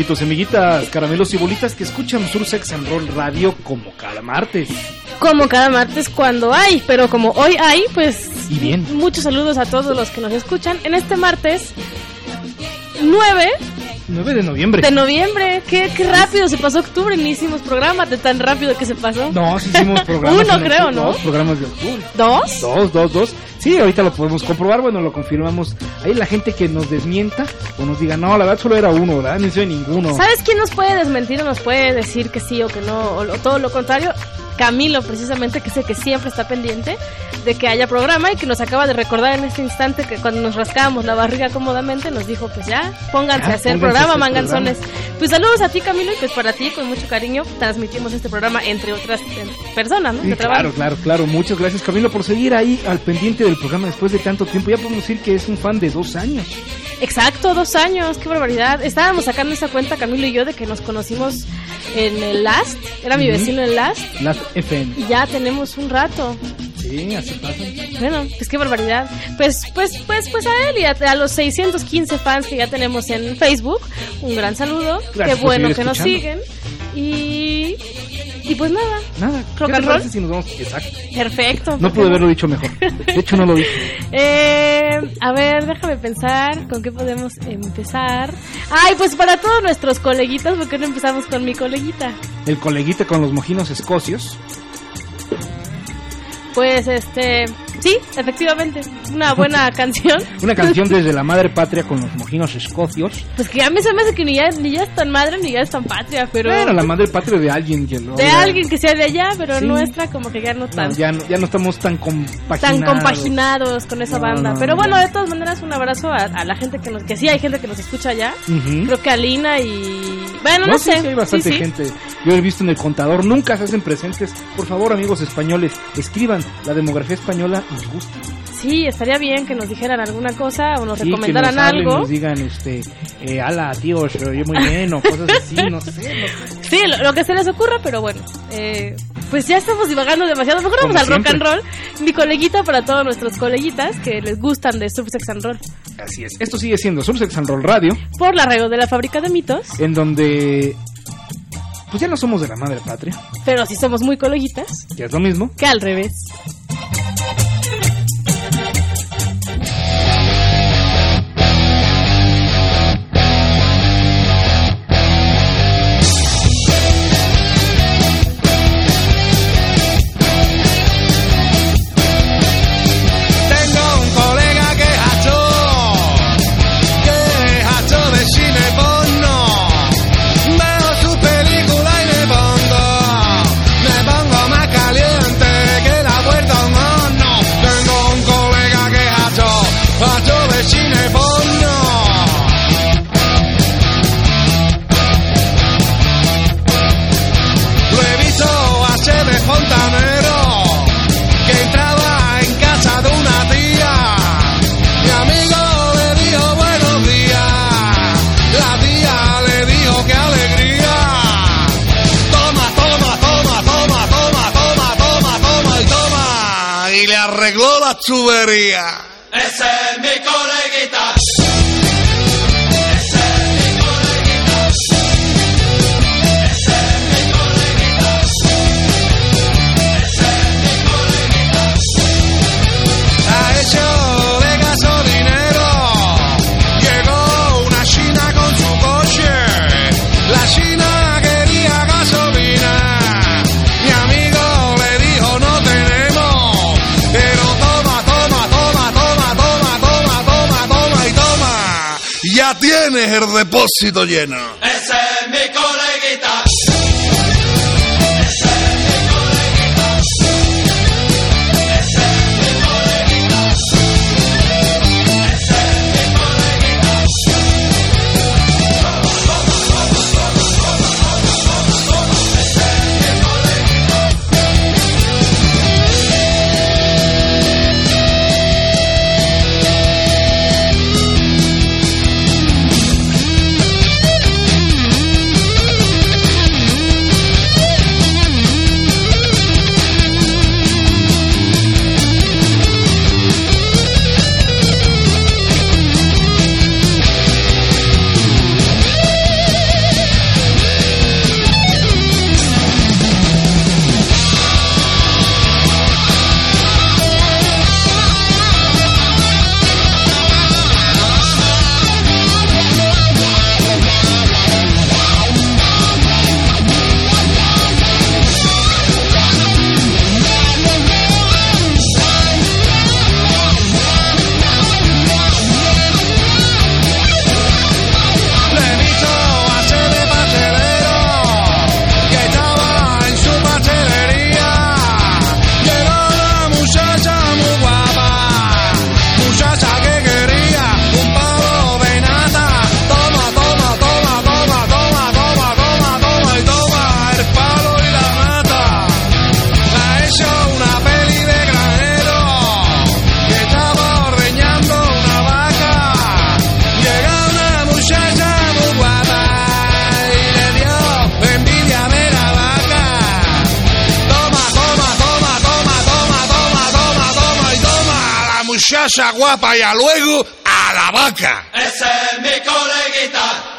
amiguitos y amiguitas, caramelos y bolitas que escuchan Sursex and Roll Radio como cada martes. Como cada martes cuando hay, pero como hoy hay, pues... Y bien. Muchos saludos a todos los que nos escuchan en este martes 9 de noviembre. De noviembre, qué rápido se pasó octubre, ni hicimos programa de tan rápido que se pasó. No, sí hicimos programas. Uno creo, ¿no? 2 programas de octubre. ¿Dos? Sí, ahorita lo podemos comprobar, bueno, lo confirmamos. Ahí la gente que nos desmienta o nos diga, no, la verdad solo era uno, ¿verdad? No hice ninguno. ¿Sabes quién nos puede desmentir o nos puede decir que sí o que no? O todo lo contrario, Camilo, precisamente, que es el que siempre está pendiente de que haya programa y que nos acaba de recordar en este instante que cuando nos rascábamos la barriga cómodamente nos dijo, pues ya, pónganse a hacer programa, manganzones. Pues saludos a ti, Camilo, y pues para ti, con mucho cariño, transmitimos este programa entre otras personas, ¿no? Sí, claro. Muchas gracias, Camilo, por seguir ahí al pendiente del programa después de tanto tiempo. Ya podemos decir que es un fan de 2 años. Exacto, 2 años, qué barbaridad. Estábamos sacando esa cuenta, Camilo y yo, de que nos conocimos en el Last. Era mi vecino en el Last FM. Y ya tenemos un rato. Sí, así pasa. Bueno, pues qué barbaridad. Pues a él y a los 615 fans que ya tenemos en Facebook, un gran saludo. Gracias, qué bueno que nos siguen. Y pues nada. Rock and roll. Si nos vamos? Exacto. Perfecto. No pude haberlo dicho mejor. De hecho, no lo dije. A ver, déjame pensar con qué podemos empezar. Ay, pues para todos nuestros coleguitas, ¿por qué no empezamos con mi coleguita? El coleguita con los mojinos escocios. Pues sí, efectivamente, una buena canción. Una canción desde la madre patria con los mojinos escocios. Pues que a mí se me hace que ni ya es tan madre ni ya es tan patria, pero... Bueno, la madre patria de alguien que lo... De alguien que sea de allá, pero sí. Nuestra como que ya no tan... Ya no estamos tan compaginados. Tan compaginados con esa banda. Pero bueno, de todas maneras, un abrazo a la gente que sí hay gente que nos escucha allá. Creo que a Lina y... Bueno, no sé. Sí, hay bastante gente. Yo he visto en el contador, nunca se hacen presentes. Por favor, amigos españoles, escriban la demografía española, nos gusta. Sí, estaría bien que nos dijeran alguna cosa o nos recomendaran que nos hablen, algo. Nos digan, ala, tío, se oye muy bien o cosas así, no sé. Sí, lo que se les ocurra, pero bueno, pues ya estamos divagando demasiado. Mejor vamos al rock and roll. Mi coleguita para todos nuestros coleguitas que les gustan de Sursex and Roll. Así es, esto sigue siendo Sursex and Roll Radio. Por la radio de la Fábrica de Mitos. En donde... pues ya no somos de la madre patria. Pero sí somos muy coleguitas. Que es lo mismo. Que al revés. Tubería. Ese es mi coleguita. Ha hecho de gasolinero. Llegó una china con su coche. La china quería gasolina. Mi amigo le dijo no tenemos. Pero ya tienes el depósito lleno. Ese es mi coleguita. vaya guapa y a luego a la vaca. Ese es mi coleguita.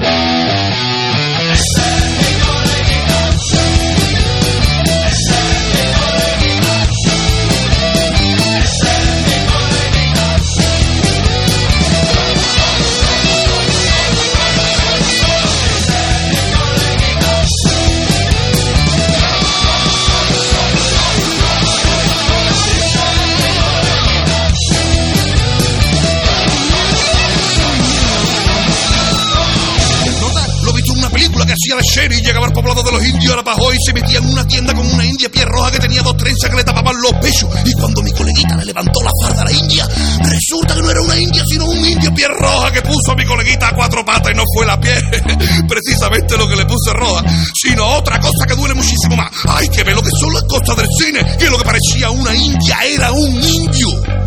Que hacía de Sherry, llegaba al poblado de los indios, Arapahoe, y se metía en una tienda con una india piel roja que tenía 2 trenzas que le tapaban los pechos. Y cuando mi coleguita le levantó la farda a la india, resulta que no era una india, sino un indio piel roja que puso a mi coleguita a 4 patas, y no fue la piel precisamente lo que le puse roja, sino otra cosa que duele muchísimo más. Hay que ver lo que son las cosas del cine, que lo que parecía una india era un indio.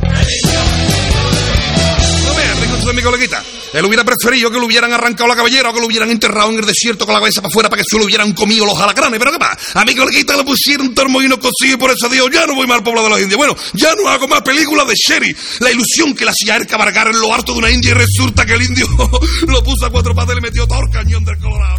No veas, recuerdo de mi coleguita. Él hubiera preferido que le hubieran arrancado la cabellera o que lo hubieran enterrado en el desierto con la cabeza para afuera para que solo hubieran comido los alacranes. Pero ¿qué pasa? A mi coleguita le pusieron un tormoino cocido y por eso digo, ya no voy más al pueblo de los indios. Bueno, ya no hago más películas de Sherry. La ilusión que le hacía era cabalgar en lo harto de una india y resulta que el indio lo puso a 4 patas y le metió todo el cañón del Colorado.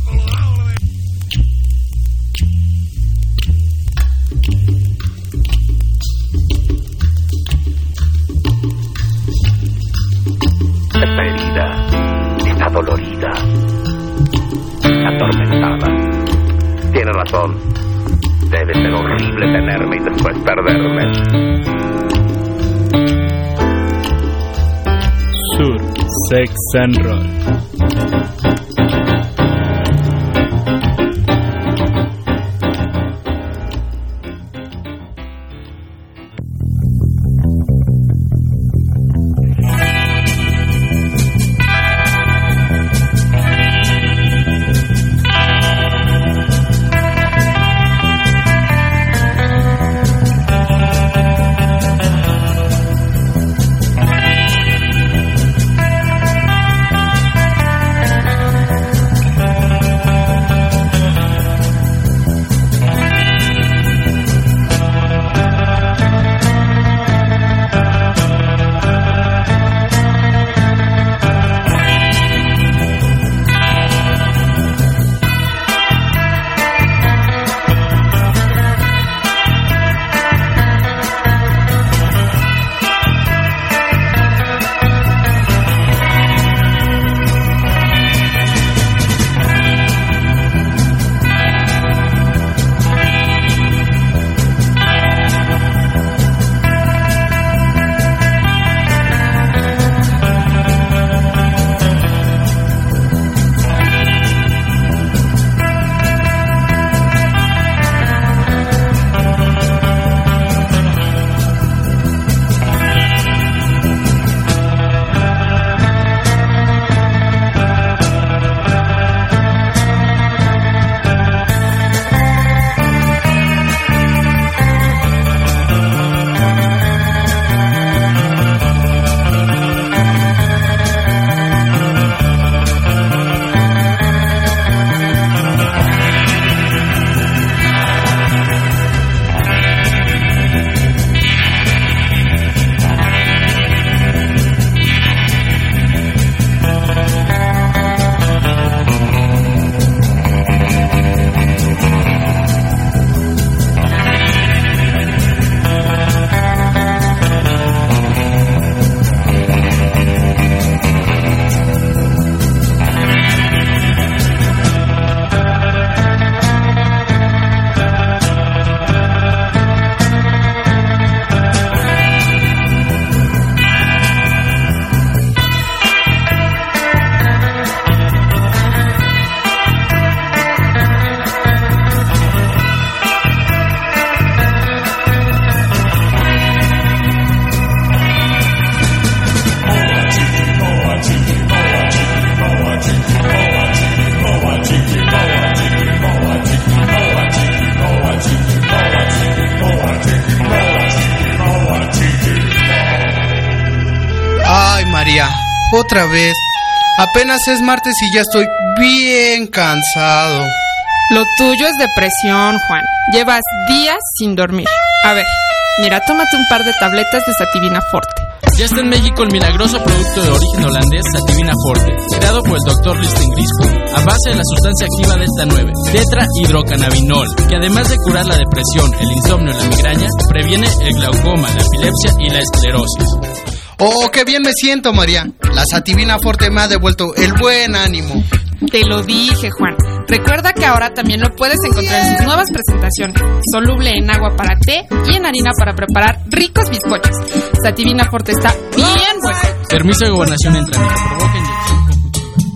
Esta herida está dolorida, atormentada. Tiene razón. Debe ser horrible tenerme y después perderme. Sur, Sex and Roll. Otra vez. Apenas es martes y ya estoy bien cansado. Lo tuyo es depresión, Juan. Llevas días sin dormir. A ver, mira, tómate un par de tabletas de Sativina Forte. Ya está en México el milagroso producto de origen holandés Sativina Forte, creado por el Dr. Listing Grisco, a base de la sustancia activa Delta 9, tetrahidrocannabinol, que además de curar la depresión, el insomnio y la migraña, previene el glaucoma, la epilepsia y la esclerosis. ¡Oh, qué bien me siento, María! La Sativina Forte me ha devuelto el buen ánimo. Te lo dije, Juan. Recuerda que ahora también lo puedes encontrar en sus nuevas presentaciones, soluble en agua para té y en harina para preparar ricos bizcochos. Sativina Forte está bien buena. Permiso de gobernación en trámite. Provoca inyección con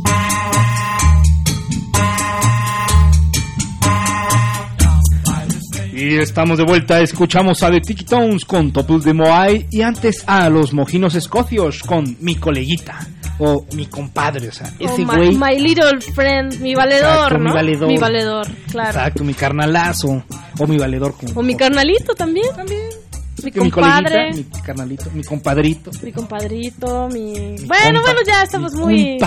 Y estamos de vuelta, escuchamos a The Tiki Tones con Topuz de Moai y antes a los Mojinos Escocios con Mi Coleguita o Mi Compadre, o sea, ese güey. My Little Friend, mi valedor, exacto, ¿no? Mi valedor. Mi valedor, claro. Exacto, mi carnalazo o mi valedor. O mi carnalito también. Mi compadre. Mi carnalito, mi compadrito. Mi compadrito, bueno, ya estamos muy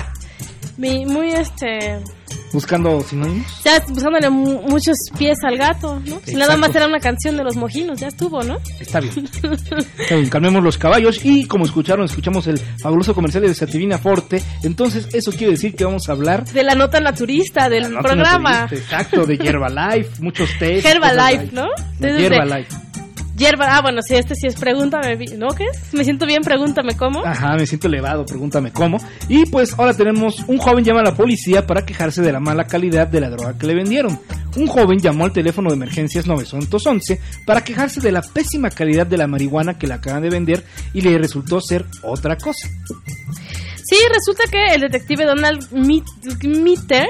buscando sinónimos. Ya buscándole muchos pies al gato, ¿no? Si nada más era una canción de los Mojinos, ya estuvo, ¿no? Está bien. Está bien, calmemos los caballos y como escuchamos el fabuloso comercial de Sativina Forte. Entonces eso quiere decir que vamos a hablar de la nota naturista del programa. Exacto, de Herbalife, muchos tés. Herbalife, ¿no? Herbalife. Bueno, si sí es pregúntame, ¿no? ¿Qué es? Me siento bien, pregúntame cómo. Ajá, me siento elevado, pregúntame cómo. Y pues ahora tenemos un joven llama a la policía para quejarse de la mala calidad de la droga que le vendieron. Un joven llamó al teléfono de emergencias 911 para quejarse de la pésima calidad de la marihuana que le acaban de vender y le resultó ser otra cosa. Sí, resulta que el detective Donald Mitter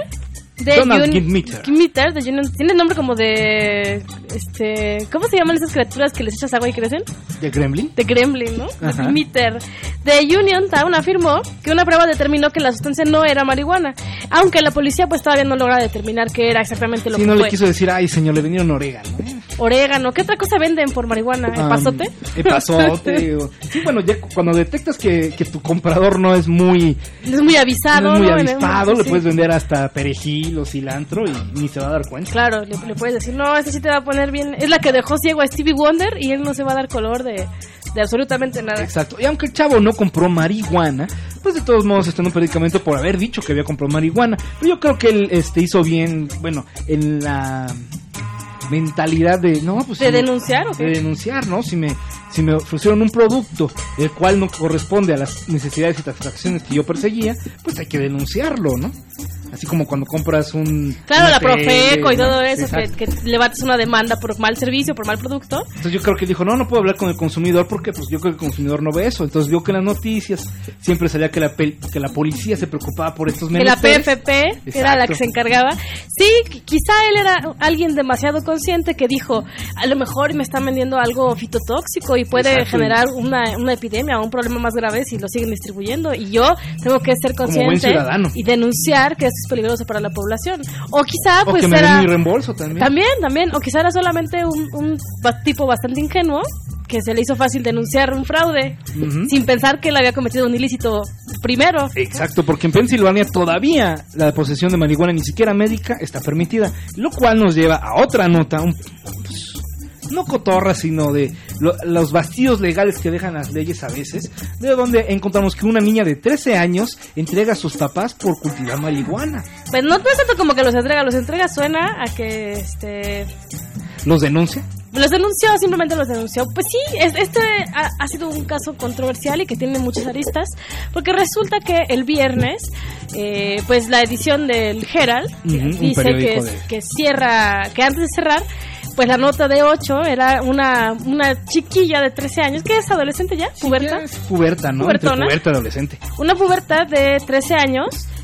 tiene nombre como de ¿cómo se llaman esas criaturas que les echas agua y crecen? ¿De Gremlin? De Gremlin, ¿no? Mitter de Uniontown afirmó que una prueba determinó que la sustancia no era marihuana, aunque la policía pues todavía no logra determinar qué era exactamente lo que no fue. Le quiso decir, ay señor, le vendieron orégano. ¿Qué otra cosa venden por marihuana? ¿Epazote? Epazote. Sí, bueno, ya cuando detectas que tu comprador no es muy avisado, le puedes vender hasta perejil o cilantro y ni se va a dar cuenta. Claro, le puedes decir, no, este sí te va a poner bien. Es la que dejó ciego a Stevie Wonder y él no se va a dar color de absolutamente nada. Exacto. Y aunque el chavo no compró marihuana, pues de todos modos está en un predicamento por haber dicho que había comprado marihuana. Pero yo creo que él hizo bien, bueno, en la mentalidad de denunciar, ¿o qué? De denunciar, ¿no? Si me ofrecieron un producto el cual no corresponde a las necesidades y satisfacciones que yo perseguía, pues hay que denunciarlo, ¿no? Así como cuando compras la Profeco y todo eso, que levantas una demanda por mal servicio, por mal producto. Entonces yo creo que él dijo, no puedo hablar con el consumidor porque pues yo creo que el consumidor no ve eso. Entonces vio que en las noticias siempre salía que la policía se preocupaba por estos menesteres. Que la PFP era la que se encargaba. Sí, quizá él era alguien demasiado consciente que dijo, a lo mejor me están vendiendo algo fitotóxico y puede generar una epidemia o un problema más grave si lo siguen distribuyendo. Y yo tengo que ser consciente y denunciar que es peligroso para la población. O quizá pues que me den mi reembolso también. También, o quizá era solamente un tipo bastante ingenuo que se le hizo fácil denunciar un fraude sin pensar que él había cometido un ilícito primero. Exacto, porque en Pensilvania todavía la posesión de marihuana ni siquiera médica está permitida, lo cual nos lleva a otra nota, no cotorra, sino de los vacíos legales que dejan las leyes a veces, de donde encontramos que una niña de 13 años entrega a sus papás por cultivar marihuana. Pues no es tanto como que los entrega suena a que ¿Los denuncia? Simplemente los denunció. Pues sí, ha sido un caso controversial y que tiene muchas aristas, porque resulta que el viernes, pues la edición del Herald dice que antes de cerrar, pues la nota de 8 era una chiquilla de 13 años, que es adolescente ya, puberta. Sí, puberta, ¿no? Pubertona. Entre puberta y adolescente. Una puberta de 13 años,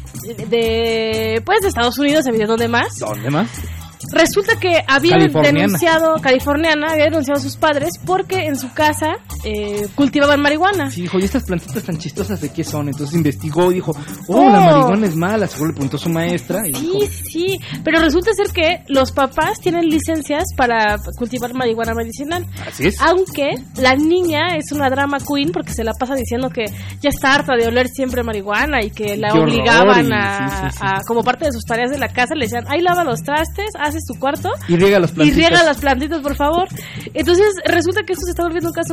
de Estados Unidos, ¿dónde más? ¿Dónde más? Resulta que había californiana, había denunciado a sus padres porque en su casa cultivaban marihuana. Sí, dijo, ¿y estas plantitas tan chistosas de qué son? Entonces investigó y dijo, la marihuana es mala, seguro le preguntó a su maestra. Sí, pero resulta ser que los papás tienen licencias para cultivar marihuana medicinal. Así es. Aunque la niña es una drama queen porque se la pasa diciendo que ya está harta de oler siempre marihuana y que la obligaban a como parte de sus tareas de la casa, le decían, ahí lava los trastes, haces tu cuarto y riega las plantitas. Por favor. Entonces resulta que esto se está volviendo un caso muy interesante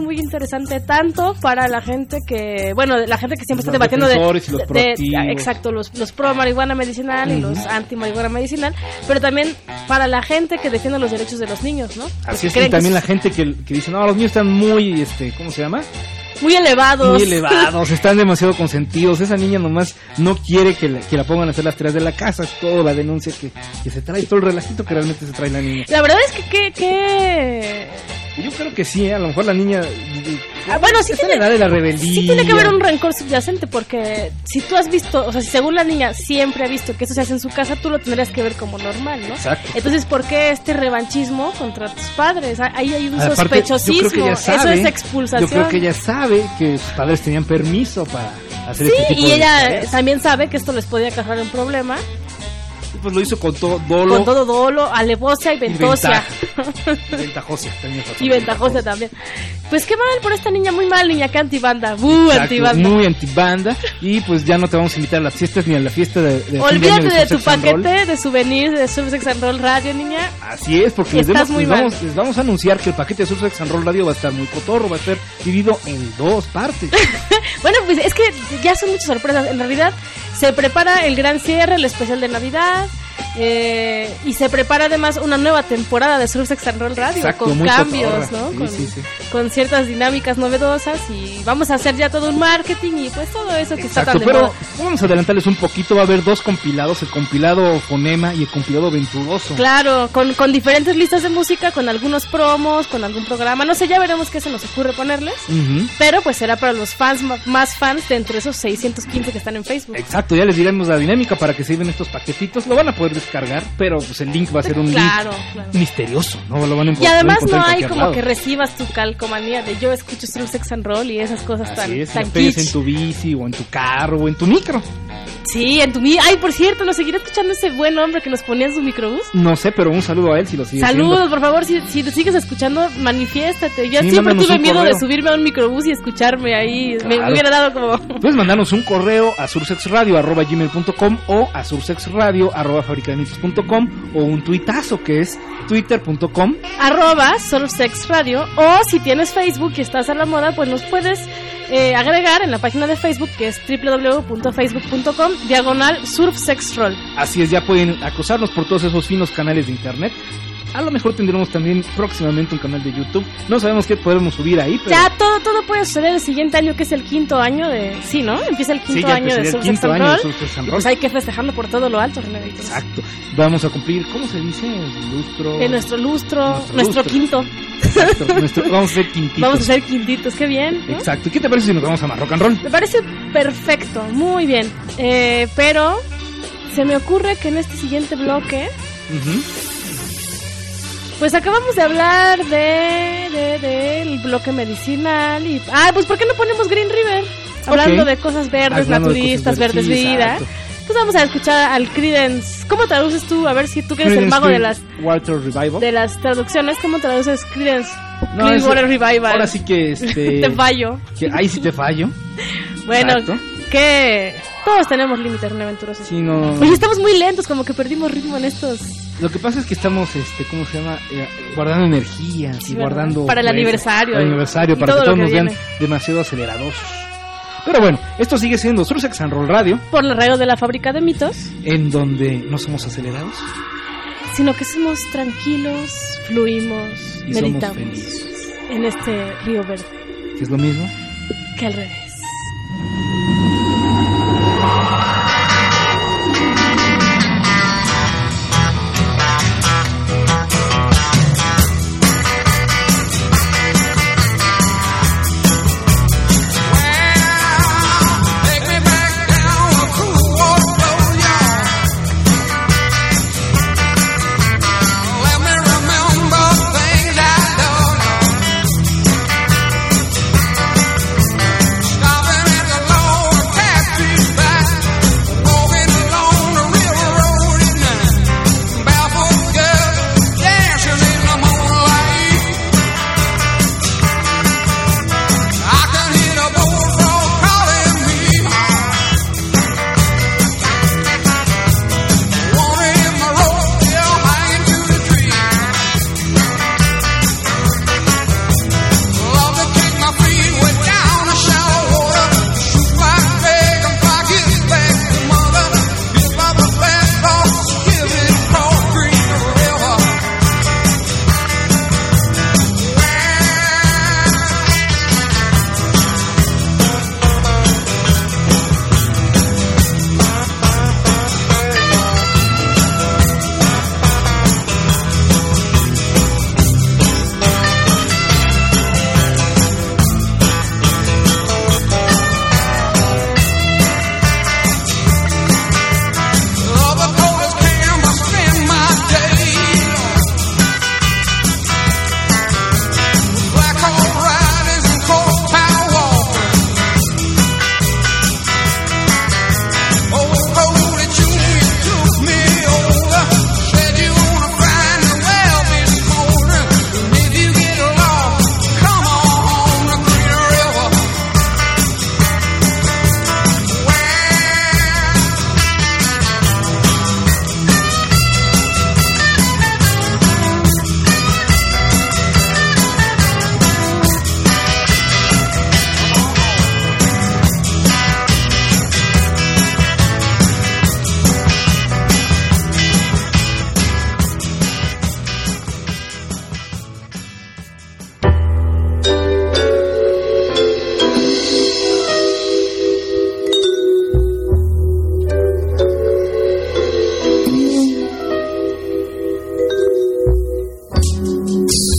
interesante tanto para la gente que, bueno, la gente que siempre está Los debatiendo defensores y los proactivos. exacto, los pro marihuana medicinal y los anti marihuana medicinal, pero también para la gente que defiende los derechos de los niños, ¿no? Así es, y también la gente que dice, no, los niños están muy, ¿cómo se llama? Muy elevados. Muy elevados, están demasiado consentidos. Esa niña nomás no quiere que la pongan a hacer las tareas de la casa. Es toda la denuncia que se trae, todo el relajito que realmente se trae la niña. La verdad es que yo creo que sí, a lo mejor la niña... bueno, sí tiene la edad de la rebeldía. Sí tiene que haber un rencor subyacente, porque si tú has visto, o sea, si según la niña siempre ha visto que eso se hace en su casa, tú lo tendrías que ver como normal, ¿no? Exacto. Entonces, ¿por qué este revanchismo contra tus padres? Ahí hay un Aparte, sospechosismo, yo creo que ella sabe, eso es expulsación. Yo creo que ella sabe que sus padres tenían permiso para hacer este tipo de... Sí, y ella tareas. también sabe que esto les podía causar un problema. Pues lo hizo con todo dolo. Con todo dolo, alevosia y ventosia. Y ventajosa también. Y ventajosa también. Pues qué mal por esta niña, muy mal, niña, que antibanda. Antibanda. Muy antibanda. Y pues ya no te vamos a invitar a las fiestas ni a la fiesta de olvídate de tu paquete de souvenirs de Surf Sex and Roll Radio, niña. Así es, porque les vamos a anunciar que el paquete de Surf Sex and Roll Radio va a estar muy cotorro, va a estar dividido en 2 partes. Bueno, pues es que ya son muchas sorpresas. En realidad se prepara el gran cierre, el especial de Navidad. Y se prepara además una nueva temporada de Surf Sex and Roll Radio. Exacto, con cambios, ¿no? Sí, con ciertas dinámicas novedosas, y vamos a hacer ya todo un marketing y pues todo eso que está tan de moda. Pero vamos a adelantarles un poquito, va a haber 2 compilados, el compilado Fonema y el compilado Venturoso. Claro, con diferentes listas de música, con algunos promos, con algún programa, no sé, ya veremos qué se nos ocurre ponerles, pero pues será para los fans, más fans de entre esos 615 que están en Facebook. Exacto, ya les diremos la dinámica para que se lleven estos paquetitos, lo van a poder descargar, pero pues el link va a ser un link misterioso, ¿no? Lo van a y además no hay como que recibas tu calcomanía de yo escucho Surf Sex and Roll y esas cosas tan kitsch. En tu bici o en tu carro o en tu micro. Sí, en tu Ay, por cierto, ¿nos seguirá escuchando ese buen hombre que nos ponía en su microbús? No sé, pero un saludo a él si lo sigue Saludos, haciendo. por favor, si lo sigues escuchando, manifiéstate. Yo siempre tuve miedo de subirme a un microbús y escucharme ahí. Me hubiera dado como... Puedes mandarnos un correo a surfsexradio@gmail.com o a surfsexradio@fabricademitos.com o un tuitazo que es twitter.com @surfsexradio, o si tienes Facebook y estás a la moda, pues nos puedes agregar en la página de Facebook, que es www.facebook.com/surfsexroll. Así es, ya pueden acosarnos por todos esos finos canales de internet. A lo mejor tendremos también próximamente un canal de YouTube. No sabemos qué podemos subir ahí, pero... Ya, todo puede suceder el siguiente año, que es el 5º año de... Sí, ¿no? Empieza el 5º año de Surf Sex and Roll. Pues hay que festejarlo por todo lo alto, René. Exacto. Vamos a cumplir, ¿cómo se dice? Nuestro quinto. Exacto. Vamos a ser quintitos. Vamos a ser quintitos, qué bien, ¿no? Exacto. ¿Y qué te parece si nos vamos a más rock and roll? Me parece perfecto, muy bien. Pero se me ocurre que en este siguiente bloque... Pues acabamos de hablar del bloque medicinal y... pues ¿por qué no ponemos Green River? Hablando de cosas verdes, naturistas, verdes vida. Pues vamos a escuchar al Creedence. ¿Cómo traduces tú? A ver si tú que eres el mago de las... Water Revival. De las traducciones, ¿cómo traduces Creedence? Clearwater Revival. Ahora sí que te fallo. Ahí sí te fallo. Bueno, que... Todos tenemos límites, René Venturoso. Sí, no. Oye, estamos muy lentos, como que perdimos ritmo en estos... Lo que pasa es que estamos, ¿cómo se llama? Guardando energía, y guardando... Para el aniversario. Para el aniversario, para que todos nos vean demasiado aceleradosos. Pero bueno, esto sigue siendo Surf Sex and Roll Radio. Por la radio de la Fábrica de Mitos. En donde no somos acelerados, sino que somos tranquilos, fluimos, y meditamos. Somos felices. En este río verde. ¿Que es lo mismo? Que al revés. Stay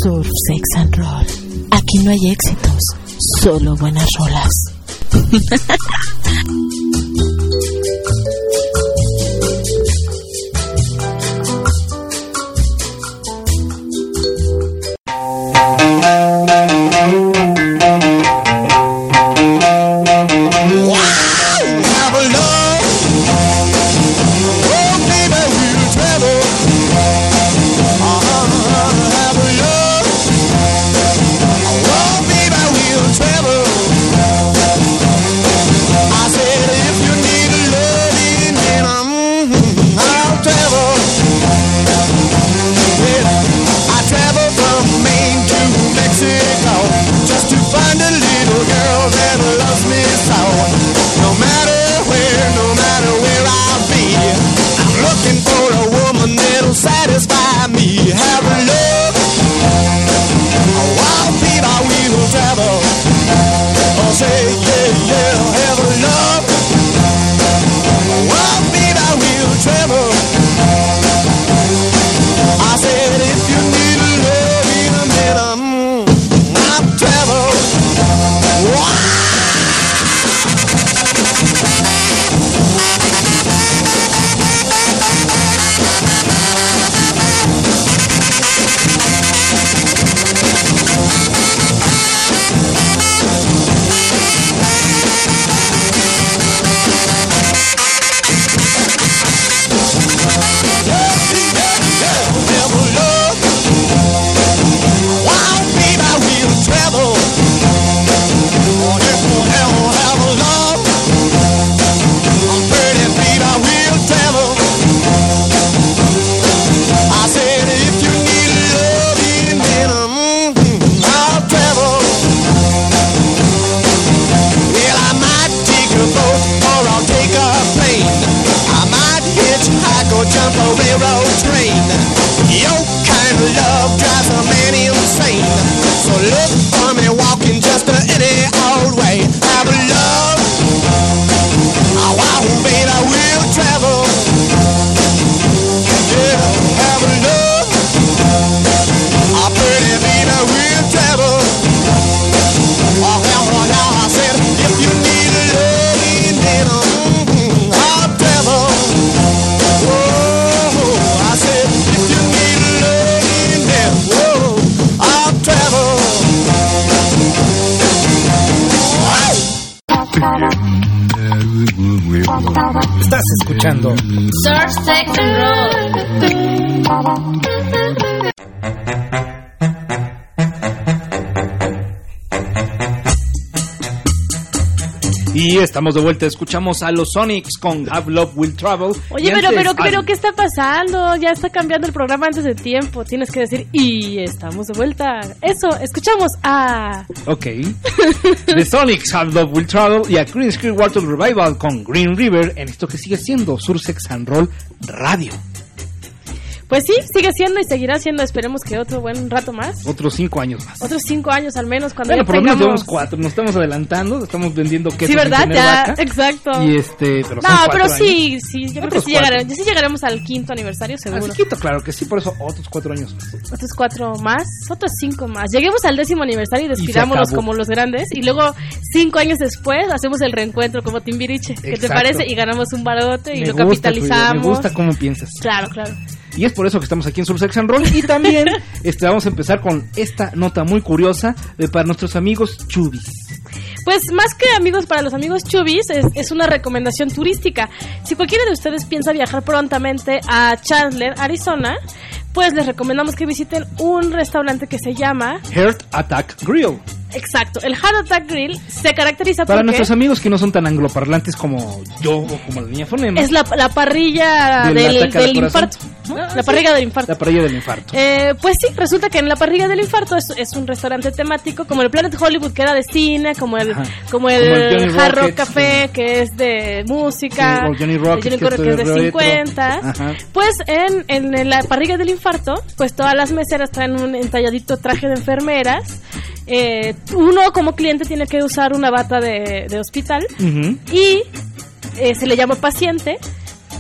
Surf, Sex and Roll. Aquí no hay éxitos, solo buenas rolas. Estás escuchando Surf, Sex and Roll. Y estamos de vuelta, escuchamos a los Sonics con Have Love Will Travel. Oye, pero ¿qué está pasando? Ya está cambiando el programa antes de tiempo. Tienes que decir, y estamos de vuelta. Eso, escuchamos a... Ok. The Sonics, Have Love Will Travel, y a Green Screen Water Revival con Green River en esto que sigue siendo Sur Sex and Roll Radio. Pues sí, sigue siendo y seguirá siendo, esperemos que otro buen rato más. Otros 5 años más. Otros 5 años al menos, cuando bueno, ya por lo menos tengamos... llevamos 4, nos estamos adelantando, estamos vendiendo queso. Sí, ¿verdad? Ya, vaca, exacto. Y pero no, pero sí, yo creo que sí llegaremos al 5º aniversario, seguro. Al 5º, claro que sí, por eso otros 4 años más. Otros 4 más, otros 5 más. Lleguemos al 10º aniversario y despidámonos como los grandes. Y luego, 5 años después, hacemos el reencuentro como Timbiriche. ¿Qué te parece? Y ganamos un barote y lo capitalizamos. Me gusta cómo piensas. Claro, claro. Y es por eso que estamos aquí en Sur Sex and Roll. Y también vamos a empezar con esta nota muy curiosa para nuestros amigos chubis. Pues más que amigos, para los amigos chubis es una recomendación turística. Si cualquiera de ustedes piensa viajar prontamente a Chandler, Arizona, pues les recomendamos que visiten un restaurante que se llama Heart Attack Grill. Exacto, el Heart Attack Grill se caracteriza para porque... nuestros amigos que no son tan angloparlantes como yo o como la niña Fonema. Es la parrilla del infarto, ¿no? La parrilla del infarto. La parrilla del infarto. Pues sí, resulta que en la parrilla del infarto es un restaurante temático, como el Planet Hollywood, que era de cine, como el Hard Rock Café, que es de música, sí, o Johnny Rockets, que es de 50. Ajá. Pues en la parrilla del infarto, pues todas las meseras traen un entalladito traje de enfermeras. Uno como cliente tiene que usar una bata de hospital, uh-huh. Y se le llama paciente.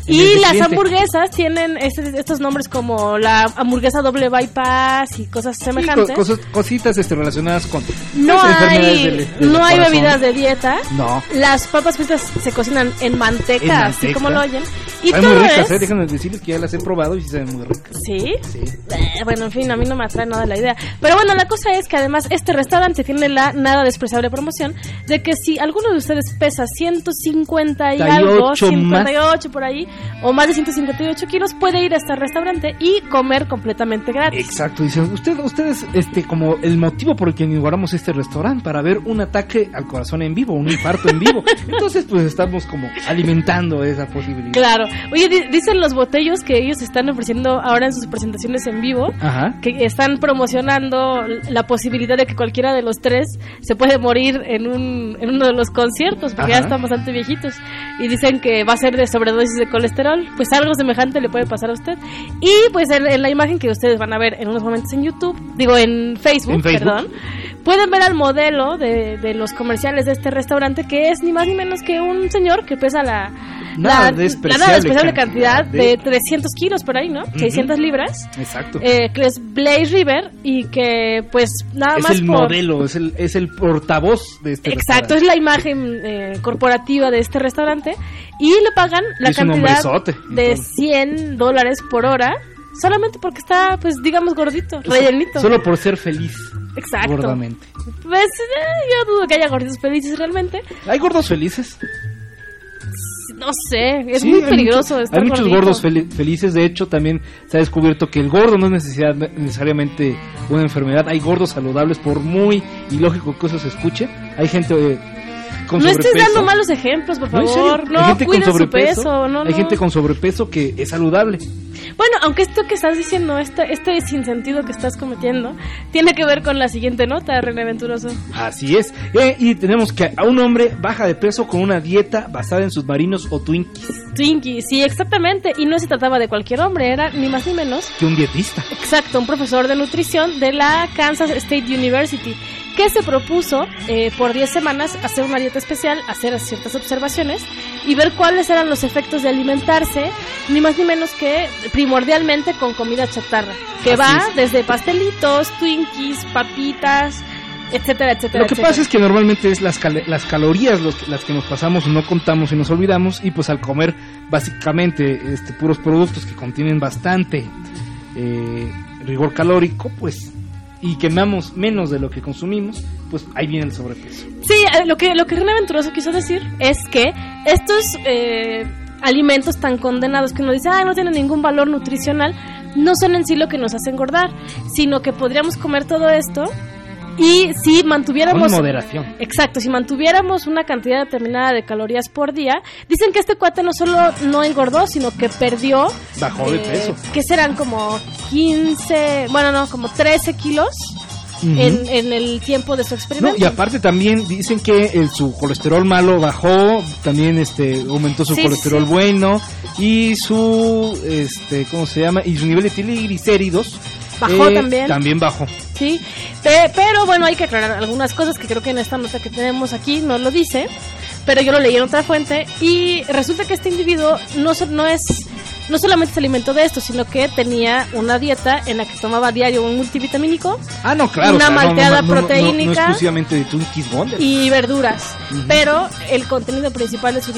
Y las hamburguesas tienen estos nombres como la hamburguesa doble bypass y cosas semejantes. Cositas relacionadas con no hay corazón. Bebidas de dieta. No. Las papas fritas se cocinan en manteca, así como lo oyen. Y saben muy ricas, déjenme decirles que ya las he probado y sí saben muy ricas. ¿Sí? Bueno, en fin, a mí no me atrae nada la idea. Pero bueno, la cosa es que además este restaurante tiene la nada despreciable promoción de que si alguno de ustedes pesa 150 y algo, 58 por ahí, o más de 158 kilos, puede ir a este restaurante y comer completamente gratis. Exacto, dicen ustedes como el motivo por el que inauguramos este restaurante, para ver un ataque al corazón en vivo, un infarto en vivo. Entonces pues estamos como alimentando esa posibilidad. Claro. Oye, dicen los botellos que ellos están ofreciendo ahora en sus presentaciones en vivo, que están promocionando la posibilidad de que cualquiera de los tres se puede morir en uno de los conciertos, porque ya están bastante viejitos, y dicen que va a ser de sobredosis de colesterol. Pues algo semejante le puede pasar a usted. Y pues en la imagen que ustedes van a ver en unos momentos en Facebook, perdón, pueden ver al modelo de los comerciales de este restaurante, que es ni más ni menos que un señor que pesa la nada despreciable cantidad de 300 kilos por ahí, ¿no? 600 libras. Exacto. Que es Blaze River, y que pues nada más es el modelo, es el portavoz de este Exacto, restaurante. es la imagen corporativa de este restaurante, y le pagan la cantidad de $100 por hora, solamente porque está, pues digamos, gordito, rellenito. Solo por ser feliz. Exacto. Gordamente. Pues yo dudo que haya gorditos felices realmente. ¿Hay gordos felices? No sé, es muy peligroso estar Hay muchos gordos felices. De hecho, también se ha descubierto que el gordo no es necesariamente una enfermedad. Hay gordos saludables, por muy ilógico que eso se escuche. Hay gente con sobrepeso. No estés dando malos ejemplos, por favor. No, cuiden su peso. Hay gente con sobrepeso que es saludable. Bueno, aunque esto que estás diciendo, este sinsentido que estás cometiendo, tiene que ver con la siguiente nota, René Venturoso. Así es. Y tenemos que a un hombre baja de peso con una dieta basada en submarinos o Twinkies. Twinkies, sí, exactamente. Y no se trataba de cualquier hombre, era ni más ni menos que un dietista. Exacto, un profesor de nutrición de la Kansas State University, que se propuso por 10 semanas hacer una dieta especial, hacer ciertas observaciones y ver cuáles eran los efectos de alimentarse, ni más ni menos que primordialmente con comida chatarra, que desde pastelitos, Twinkies, papitas, etcétera, etcétera. Lo que pasa es que normalmente es las calorías las que nos pasamos, no contamos y nos olvidamos, y pues al comer básicamente puros productos que contienen bastante rigor calórico, pues, y quemamos menos de lo que consumimos, pues ahí viene el sobrepeso. Sí, lo que René Venturoso quiso decir es que estos alimentos tan condenados que uno dice, no tienen ningún valor nutricional, no son en sí lo que nos hace engordar, sino que podríamos comer todo esto y si mantuviéramos... Con moderación. Exacto, si mantuviéramos una cantidad determinada de calorías por día, dicen que este cuate no solo no engordó, sino que perdió... Bajó de peso. Que serán como 13 kilos en el tiempo de su experimento. No, y aparte también dicen que su colesterol malo bajó, también aumentó su colesterol bueno, y su, ¿cómo se llama? Y su nivel de triglicéridos bajó también. También bajó. Sí, pero bueno, hay que aclarar algunas cosas que creo que en esta nota que tenemos aquí no lo dice, pero yo lo leí en otra fuente y resulta que este individuo no solamente se alimentó de esto, sino que tenía una dieta en la que tomaba diario un multivitamínico, una malteada proteínica, no exclusivamente de Twinkies Wonder, y verduras, pero el contenido principal de su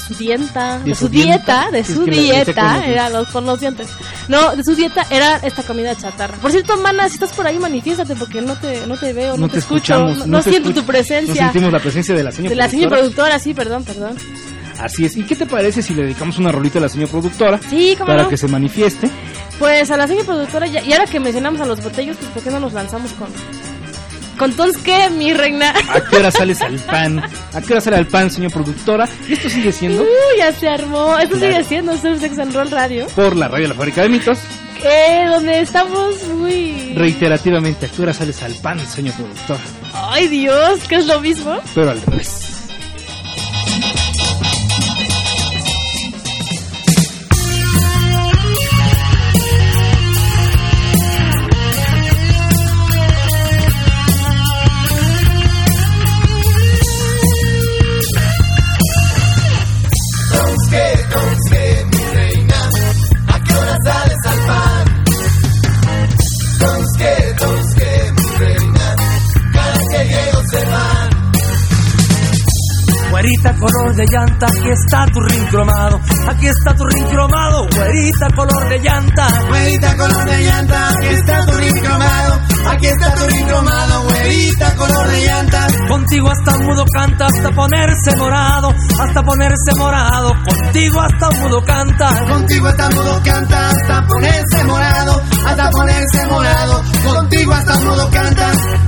dieta era esta comida chatarra. Por cierto, mana, si estás por ahí, manifiéstate, porque no te veo, no te escucho, no siento tu presencia. No sentimos la presencia de la señora productora. La señora productora, sí, perdón. Así es. ¿Y qué te parece si le dedicamos una rolita a la señora productora? Sí, ¿cómo para no? que se manifieste. Pues a la señora productora, y ahora que mencionamos a los botellos, pues ¿por qué no nos lanzamos con entonces qué, mi reina? ¿A qué hora sales al pan? ¿A qué hora sale al pan, señora productora? ¿Y esto sigue siendo? Ya se armó. Esto sigue siendo Sex and Roll Radio. Por la radio de la Fábrica de Mitos. Donde estamos muy... Reiterativamente, ¿a qué hora sales al pan, señor productora? Ay, Dios, que es lo mismo. Pero al revés. Don't scare, güerita color de llanta, aquí está tu rin cromado, aquí está tu rin cromado, güerita color de llanta, güerita color de llanta, aquí está tu rin cromado, aquí está tu rin cromado, güerita color de llanta. Contigo hasta mudo canta, hasta ponerse morado, hasta ponerse morado, contigo hasta mudo canta, contigo hasta mudo canta, hasta ponerse morado, hasta ponerse morado, contigo hasta mudo canta.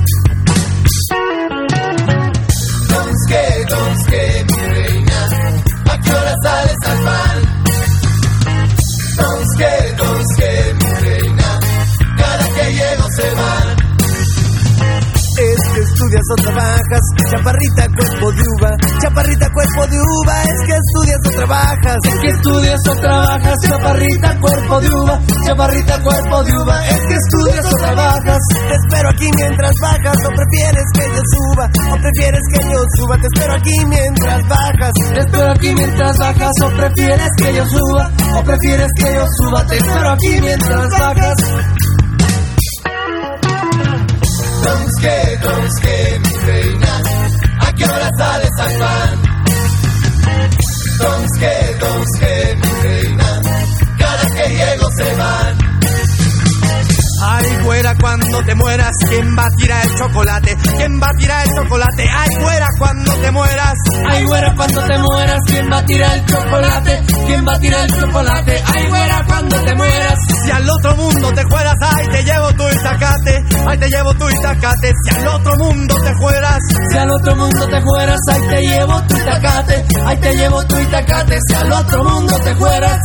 Donske, mi reina, ¿a qué hora sales al pan? Donske, mi reina, cada que llego se van. Es que estudias o trabajas, chaparrita cuerpo de uva, chaparrita cuerpo de uva, es que estudias o trabajas, es que estudias o trabajas, chaparrita cuerpo de uva, chaparrita cuerpo de uva, es que estudias o trabajas. Te espero aquí mientras bajas, o prefieres que yo suba, o prefieres que yo suba, te espero aquí mientras bajas, te espero aquí mientras bajas, o prefieres que yo suba, o prefieres que yo suba, te espero aquí mientras bajas. Donske, mi reina, ¿a qué hora sales al pan? Donske, mi reina, cada que llego se van. Ay, güera, cuando te mueras, ¿quién va a tirar el chocolate? ¿Quién va a tirar el chocolate? Ay, güera, cuando te mueras. Ay, güera, cuando te mueras, ¿quién va a tirar el chocolate? ¿Quién va a tirar el chocolate? Ay, güera, cuando te mueras. Si al otro mundo te fueras, ay, te llevo tu itacate. Ay, te llevo tu itacate. Si al otro mundo te fueras. Si al otro mundo te fueras, ay, te llevo tu itacate. Ay, te llevo tu itacate. Si al otro mundo te fueras.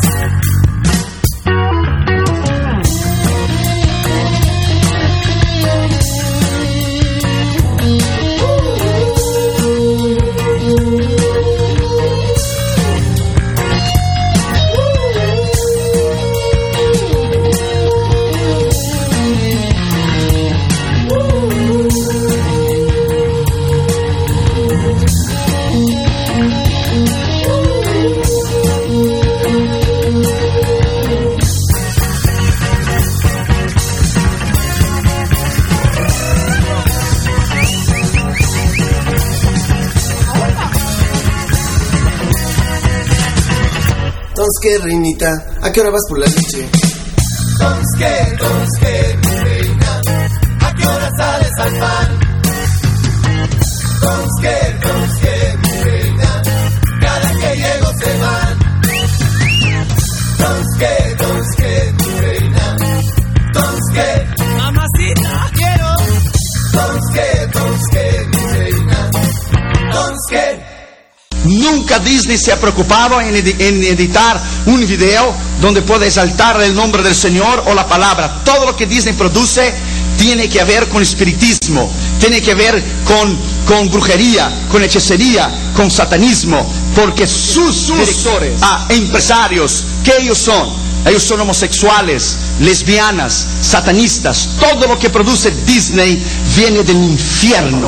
Donske, reinita, ¿a qué hora vas por la leche? Donske, mi reina, ¿a qué hora sales al pan? Donske, mi reina, cada que llego se van. Donske, mi reina, Donske, mamacita, quiero. Donske, mi reina, Donske. Nunca Disney se ha preocupado en editar un video donde pueda exaltar el nombre del Señor o la palabra. Todo lo que Disney produce tiene que ver con espiritismo, tiene que ver con brujería, con hechicería, con satanismo, porque sus directores, empresarios, ¿qué ellos son? Ellos son homosexuales, lesbianas, satanistas. Todo lo que produce Disney viene del infierno.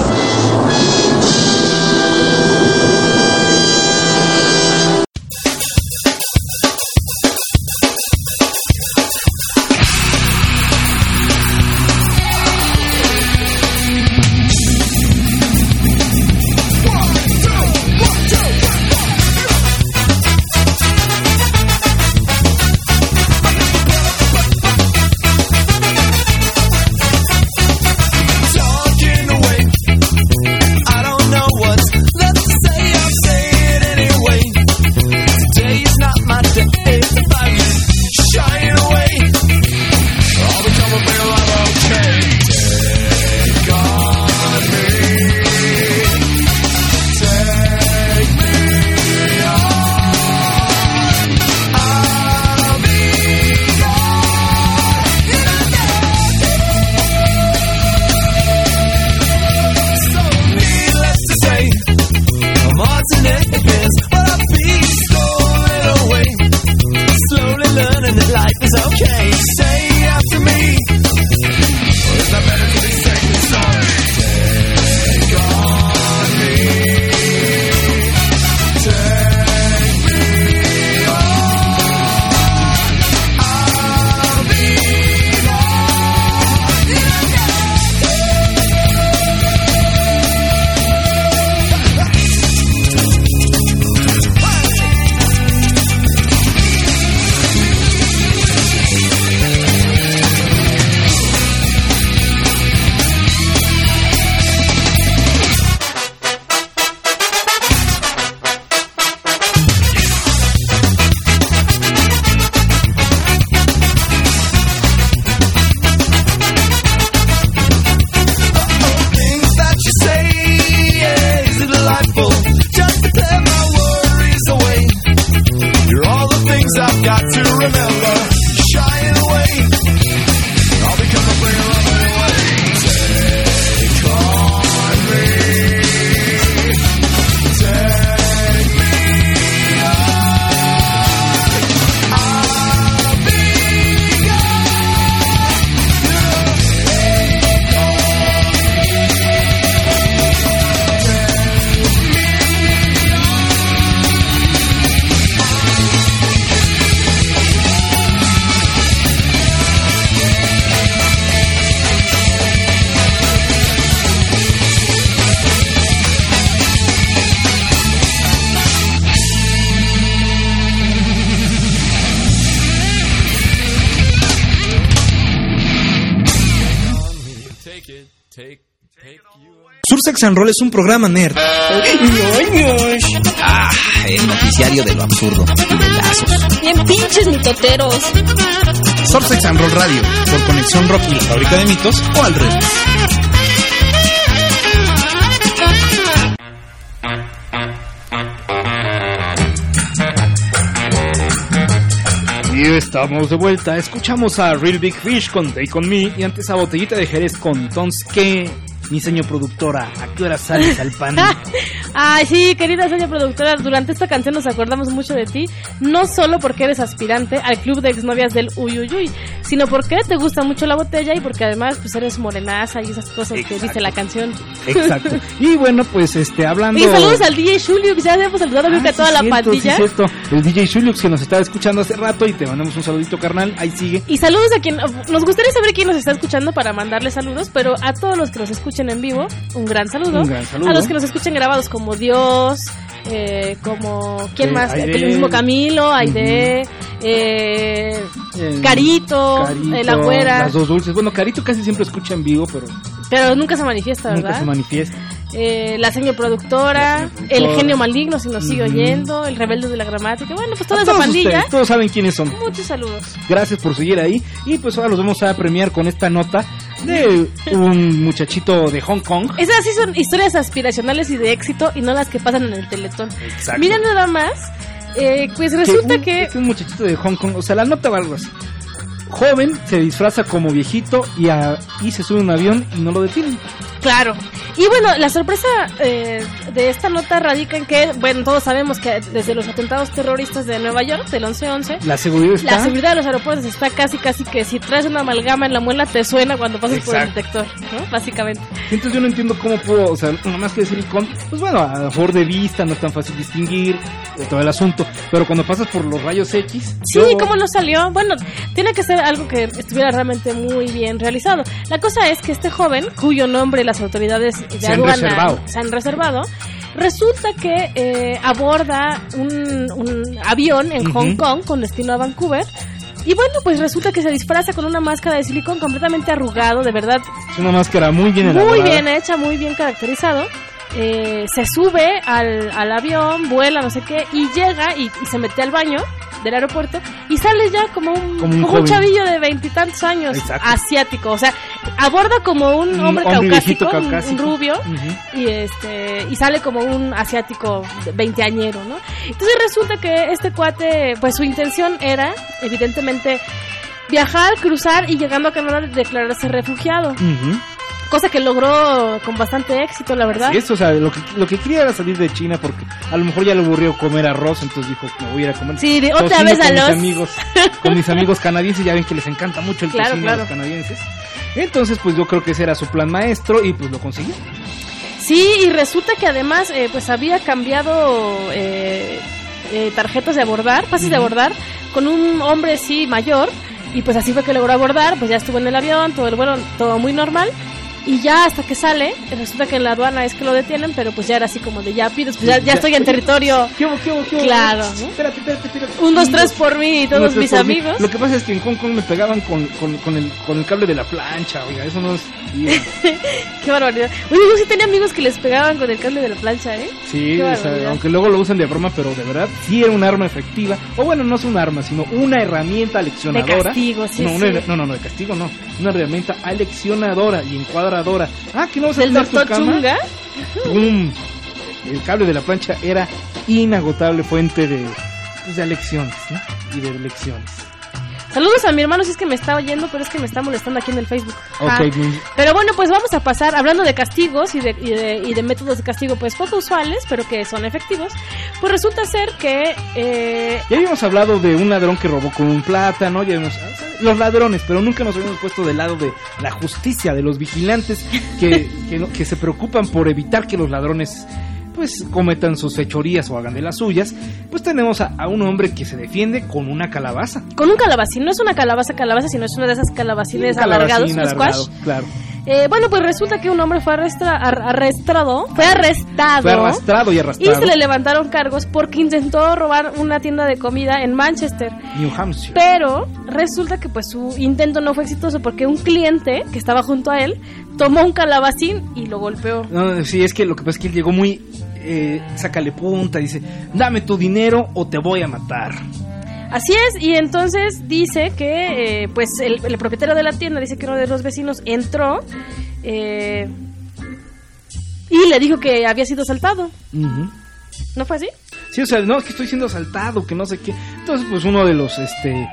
Sursex and Roll es un programa nerd. El noticiario de lo absurdo y de lazos. Bien pinches mitoteros. Sursex and Roll Radio, por Conexión Rock y la Fábrica de Mitos, o al revés. Y estamos de vuelta. Escuchamos a Real Big Fish con Take On Me y antes a Botellita de Jerez con Tonske. Mi señor productora, ¿a qué hora sales al pan? Ay, sí, querida señora productora, durante esta canción nos acordamos mucho de ti, no solo porque eres aspirante al club de exnovias del Uyuyuy, sino porque te gusta mucho la botella y porque además pues eres morenaza y esas cosas. Exacto. Que dice la canción. Exacto. Y bueno, pues hablando... Y saludos al DJ Shulux, ya hemos saludado a toda la pandilla. Sí, cierto. El DJ Shulux que nos estaba escuchando hace rato y te mandamos un saludito, carnal, ahí sigue. Y saludos a quien... Nos gustaría saber quién nos está escuchando para mandarle saludos, pero a todos los que nos escuchen en vivo, un gran saludo. Un gran saludo. A los que nos escuchen grabados como Dios, como... ¿Quién más? Aide, el mismo Camilo, Aide, Carito, la güera. Las dos dulces. Bueno, Carito casi siempre escucha en vivo, pero nunca se manifiesta, ¿verdad? Nunca se manifiesta. La señor productora, el genio maligno si nos sigue oyendo, el rebelde de la gramática, bueno, pues toda esa pandilla. Ustedes, todos saben quiénes son. Muchos saludos. Gracias por seguir ahí. Y pues ahora los vamos a premiar con esta nota de un muchachito de Hong Kong. Esas sí son historias aspiracionales y de éxito y no las que pasan en el Teletón. Exacto. Miren nada más, pues resulta que... Es un muchachito de Hong Kong, o sea, la nota va algo así. Joven, se disfraza como viejito y se sube a un avión y no lo detienen. Claro. Y bueno, la sorpresa de esta nota radica en que, bueno, todos sabemos que desde los atentados terroristas de Nueva York, del 11/11, la seguridad de los aeropuertos está casi que si traes una amalgama en la muela te suena cuando pasas por el detector, ¿no? Básicamente. Entonces yo no entiendo cómo pudo, o sea, nada más que decir con, pues bueno, a lo mejor de vista no es tan fácil distinguir todo el asunto, pero cuando pasas por los rayos X... Sí, ¿cómo no salió? Bueno, tiene que ser algo que estuviera realmente muy bien realizado. La cosa es que este joven, cuyo nombre las autoridades de aduana se han reservado, resulta que aborda un avión en Hong Kong con destino a Vancouver. Y bueno, pues resulta que se disfraza con una máscara de silicón completamente arrugado, de verdad. Es una máscara muy bien elaborada. Muy bien hecha, muy bien caracterizado. Se sube al avión, vuela, no sé qué, y llega y se mete al baño del aeropuerto y sale ya como un chavillo de 20 y tantos años. Exacto. Asiático, o sea, aborda como un hombre caucásico, un rubio, y sale como un asiático veinteañero, ¿no? Entonces resulta que este cuate, pues su intención era, evidentemente, viajar, cruzar y llegando a Canadá declararse refugiado. Cosa que logró con bastante éxito, la verdad. Sí, o sea, lo que quería era salir de China porque a lo mejor ya le aburrió comer arroz, entonces dijo que me voy a ir a comer. Sí, otra vez con mis amigos canadienses, ya ven que les encanta mucho el tocino a los canadienses. Entonces, pues yo creo que ese era su plan maestro y pues lo consiguió. Sí, y resulta que además pues había cambiado tarjetas de abordar, pases de abordar, con un hombre sí mayor, y pues así fue que logró abordar, pues ya estuvo en el avión, todo el vuelo, todo muy normal. Y ya hasta que sale, resulta que en la aduana es que lo detienen, pero pues ya era así como de ya pides, pues ya estoy en territorio. ¿Qué? Claro, ¿no? Espérate. 1, 2, 3 por mí y todos mis amigos. Lo que pasa es que en Hong Kong me pegaban con el cable de la plancha, oiga, eso no es... Qué barbaridad. Oye, yo sí tenía amigos que les pegaban con el cable de la plancha, ¿eh? Sí, o sea, aunque luego lo usan de broma, pero de verdad sí era un arma efectiva. O bueno, no es un arma, sino una herramienta aleccionadora. De castigo, sí. No, de castigo no. Una herramienta aleccionadora y encuadradora. ¿Que no vas a ¿del doctor Chunga? ¡Pum! El cable de la plancha era inagotable fuente de alecciones, ¿no? Y de lecciones. Saludos a mi hermano si es que me está oyendo, pero es que me está molestando aquí en el Facebook. Okay. Pero bueno, pues vamos a pasar, hablando de castigos y de métodos de castigo pues poco usuales, pero que son efectivos. Pues resulta ser que... Ya habíamos hablado de un ladrón que robó con un plátano, ya habíamos... Los ladrones, pero nunca nos habíamos puesto del lado de la justicia, de los vigilantes que se preocupan por evitar que los ladrones pues cometan sus fechorías o hagan de las suyas. Pues tenemos a un hombre que se defiende con una calabaza. Con un calabacín, no es una calabaza, sino es una de esas calabacines alargados, un squash. Claro. Bueno, pues resulta que un hombre fue arrestado. Fue arrastrado y arrastrado. Y se le levantaron cargos porque intentó robar una tienda de comida en Manchester, New Hampshire. Pero resulta que pues su intento no fue exitoso porque un cliente que estaba junto a él tomó un calabacín y lo golpeó. No, sí, es que lo que pasa es que él llegó muy... sácale punta, dice, dame tu dinero o te voy a matar. Así es, y entonces dice que pues el propietario de la tienda dice que uno de los vecinos entró y le dijo que había sido asaltado. Uh-huh. ¿No fue así? Sí, o sea, no, es que estoy siendo asaltado, que no sé qué. Entonces, pues uno de los,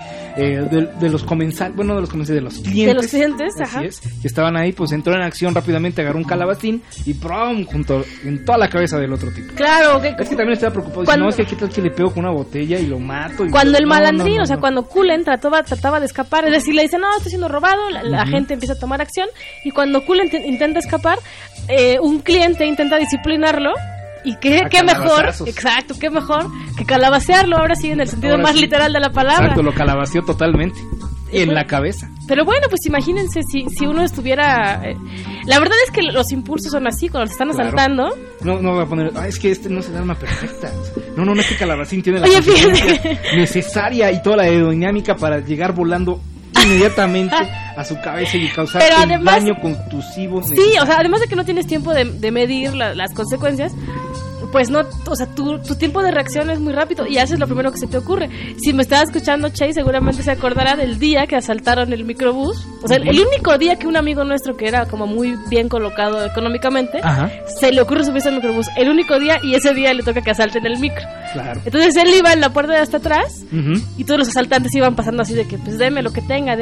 de los comensales, bueno, de los clientes. De los clientes, así ajá. es, que estaban ahí, pues entró en acción rápidamente, agarró un calabacín y ¡prum! Junto en toda la cabeza del otro tipo. Claro. Es que también estaba preocupado, dice, no, es que aquí tal que le pego con una botella y lo mato. Y cuando el malandrín, o sea, cuando Cullen trataba de escapar, es decir, le dice, no, estoy siendo robado, la gente empieza a tomar acción, y cuando Cullen intenta escapar, un cliente intenta disciplinarlo. Y qué mejor, exacto, qué mejor que calabacearlo, ahora sí en el sentido más literal de la palabra. Exacto, lo calabaceó totalmente, en la cabeza. Pero bueno, pues imagínense si uno estuviera... la verdad es que los impulsos son así, cuando se están asaltando. No voy a poner, es que este no es el arma perfecta. No, este calabacín tiene la potencia necesaria y toda la aerodinámica para llegar volando inmediatamente a su cabeza y causar un daño contusivo. Sí, o sea, además de que no tienes tiempo de medir las consecuencias, pues no, o sea, tu tiempo de reacción es muy rápido y haces lo primero que se te ocurre. Si me estaba escuchando Chase, seguramente se acordará del día que asaltaron el microbús. O sea, el único día que un amigo nuestro que era como muy bien colocado económicamente, se le ocurre subirse al microbús. El único día, y ese día le toca que asalten el micro. Claro. Entonces él iba en la puerta de hasta atrás y todos los asaltantes iban pasando así de que, pues deme lo que tenga,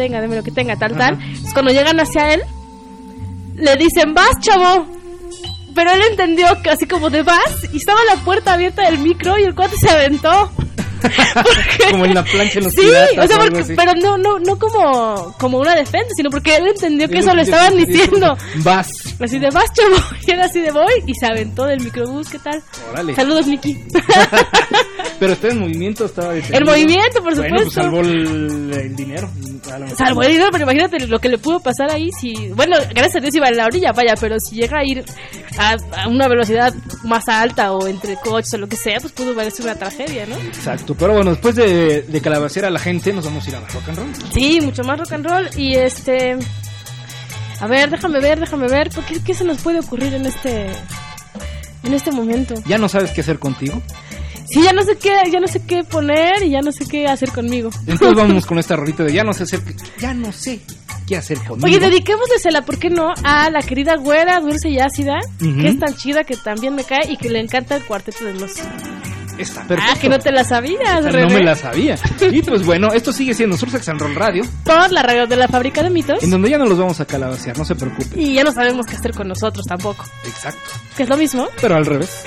tal. Entonces cuando llegan hacia él, le dicen, vas, chavo. Pero él entendió que así como de vas, y estaba la puerta abierta del micro y el cuate se aventó. Como en la plancha en los piratas, o sea, pero no como una defensa, sino porque él entendió que eso le estaban diciendo. Vas. Así de vas, chavo. Y era así de voy, y se aventó del microbús. ¿Qué tal? Órale. Saludos, Miki. Pero está en movimiento, estaba detenido. En movimiento, por supuesto. Bueno, pues salvó el dinero. Salvó el dinero, pero imagínate lo que le pudo pasar ahí. Bueno, gracias a Dios iba en la orilla, vaya, pero si llega a ir a una velocidad más alta o entre coches o lo que sea, pues pudo verse una tragedia, ¿no? Exacto, pero bueno, después de calabacear a la gente, nos vamos a ir a la rock and roll. Sí, mucho más rock and roll. Y a ver, déjame ver, ¿qué se nos puede ocurrir en este momento? ¿Ya no sabes qué hacer contigo? Sí, ya no sé qué poner y ya no sé qué hacer conmigo. Entonces vamos con esta rolita de ya no sé qué hacer conmigo. Oye, dediquémosle, ¿por qué no? A la querida güera, dulce y ácida, que es tan chida que también me cae y que le encanta el Cuarteto de Nos. Está perfecto. Que no te la sabías, No me la sabía. Y pues bueno, esto sigue siendo Sursex and Roll Radio. Por la radio de la Fábrica de Mitos. En donde ya no los vamos a calabacear, no se preocupen. Y ya no sabemos qué hacer con nosotros tampoco. Exacto. Que es lo mismo. Pero al revés.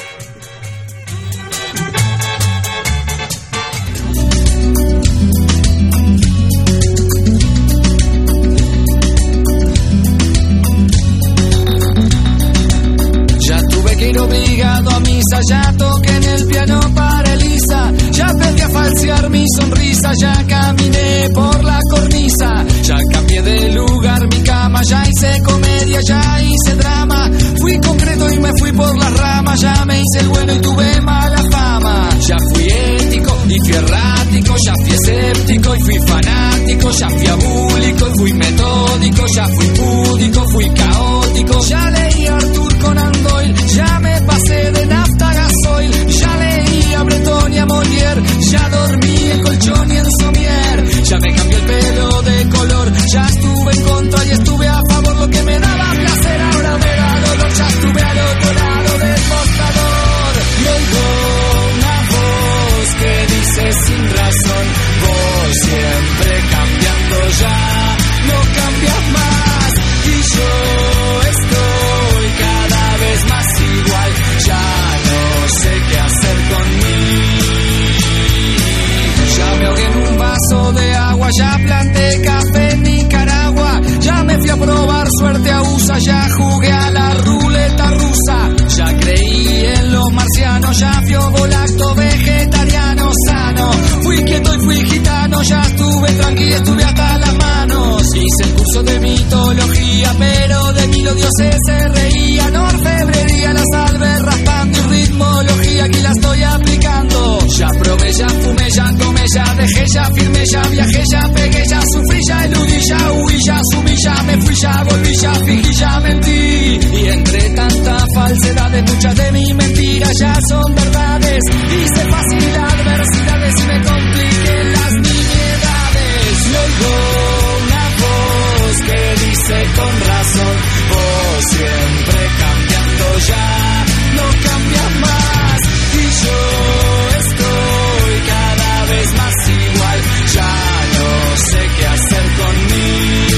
Ir obligado a misa, ya toqué en el piano para Elisa, ya aprendí a falsear mi sonrisa, ya caminé por la cornisa, ya cambié de lugar mi cama, ya hice comedia, ya hice drama, fui concreto y me fui por las ramas, ya me hice el bueno y tuve mala fama, ya fui ético y fui errático, ya fui escéptico y fui fanático, ya fui abúlico y fui metódico, ya fui púdico, fui caótico, ya leí a Arthur Conan Doyle, ya me pasé de nafta a gasoil, ya leí a Breton y a Molière, ya dormí en colchón y en somier, ya me cambió el pelo de color, ya estuve en contra y estuve a favor, lo que me daba placer ahora me da dolor, ya estuve al otro lado del mostrador, y oigo una voz que dice sin razón, vos siempre cambiando ya, no cambias más, y yo estoy cada vez más igual, ya no sé qué hacer conmigo, ya me ahogué en un vaso de agua, ya planté café en Nicaragua, ya me fui a probar suerte a USA, ya jugué a la ruleta rusa, ya creí en los marcianos, ya fui ovolacto vegetariano sano, fui quieto y fui gitano, ya estuve tranquilo, estuve hasta las manos, hice el curso de mitología, pero botes se reían, orfebrería, las albes raspando y ritmología, aquí la estoy aplicando. Ya probé, ya fumé, ya tomé, ya dejé, ya firmé, ya viajé, ya pegué, ya sufrí, ya eludí, ya huí, ya asumí, ya me fui, ya volví, ya fingí, ya mentí. Y entre tanta falsedades, muchas de mis mentiras ya son verdades. Hice fácil adversidades y me compliqué las nimiedades. Y oigo una voz que dice con razón, vos siempre cambiando, ya no cambias más. Y yo estoy cada vez más igual, ya no sé qué hacer conmigo.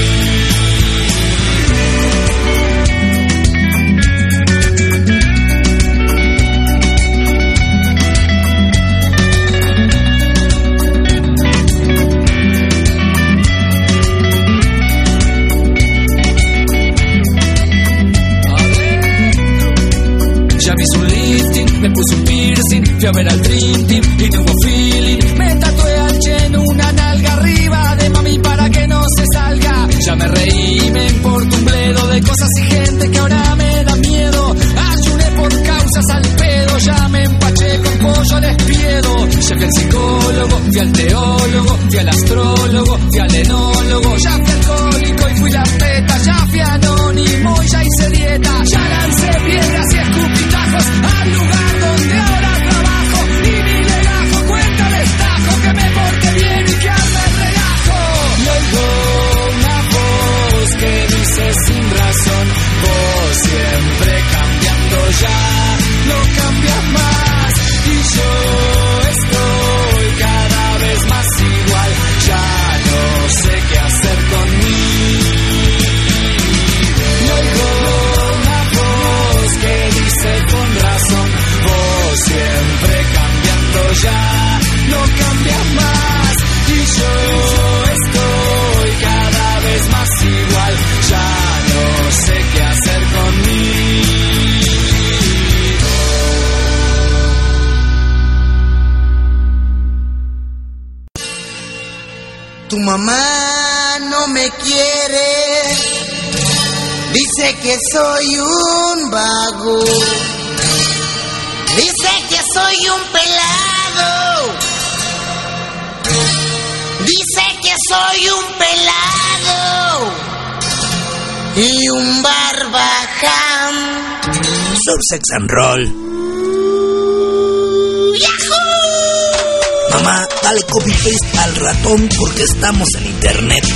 Ya me hice un lifting, me puse un piercing, fui a ver al Dream Team y no hubo feeling. Me tatué al Chen una nalga arriba de mami para que no se salga. Ya me reí, me importa un bledo de cosas y gente que ahora me da miedo. Ayuné por causas al pedo, ya me empaché con pollo al espiedo. Ya fui al psicólogo, fui al teólogo, fui al astrólogo, fui al enólogo. Ya fui alcohólico y fui la peta, ya fui anónimo y ya hice dieta. Ya lancé piedras y escupitajos al lugar donde ahora trabajo. Y mi legajo cuenta destajo que me porte bien y que arme el relajo. Y oigo una voz que dice sin razón, vos siempre cambiando, ya no cambias más. Y yo estoy cada vez más igual, ya no sé qué hacer conmigo. Y oigo una voz que dice con razón, vos siempre cambiando, ya no cambias más. Y yo estoy cada vez más igual, ya no sé qué hacer conmigo. Tu mamá no me quiere, dice que soy un vago, dice que soy un pelado, dice que soy un pelado y un barbaján. Sursex and Roll. Mamá, dale copy paste al ratón porque estamos en internet.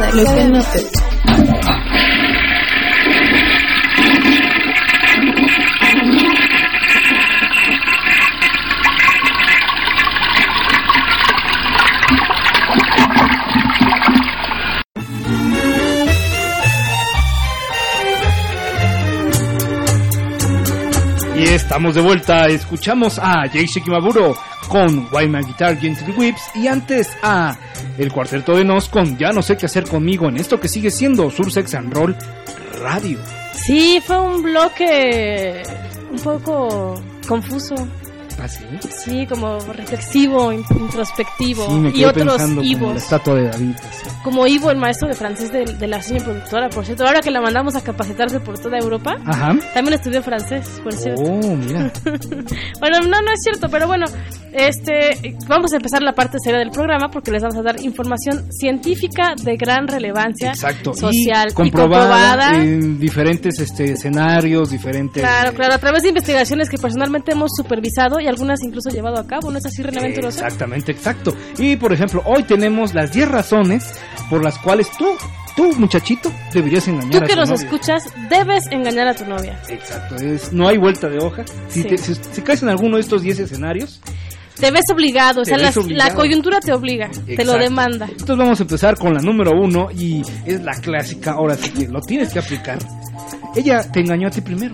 Lo que notes. Y estamos de vuelta, escuchamos a Jay Shikimaburo con Why My Guitar Gently Weeps y antes a el Cuarteto de Nos con Ya no sé qué hacer conmigo en esto que sigue siendo Sursex and Roll Radio. Sí, fue un bloque un poco confuso. ¿Ah, sí? Sí, como reflexivo, introspectivo. Sí, me quedé y otros pensando Ivos. como la estatua de David. Así. Como Ivo, el maestro de francés de la señora productora, por cierto. Ahora que la mandamos a capacitarse por toda Europa, ajá, también estudió francés, por cierto. Oh, mira. Bueno, no es cierto, pero bueno, vamos a empezar la parte seria del programa porque les vamos a dar información científica de gran relevancia. Exacto. Social y comprobada en diferentes escenarios, diferentes... Claro, a través de investigaciones que personalmente hemos supervisado y algunas incluso llevado a cabo, ¿no es así, René Venturoso? Exactamente, exacto. Y por ejemplo, hoy tenemos las 10 razones por las cuales tú, muchachito, deberías engañar a tu novia. Tú que nos escuchas, debes engañar a tu novia. Exacto, no hay vuelta de hoja. Si caes en alguno de estos 10 escenarios, te ves obligado, la coyuntura te obliga, exacto, te lo demanda. Entonces vamos a empezar con la número 1 y es la clásica, ahora sí que lo tienes que aplicar. Ella te engañó a ti primero.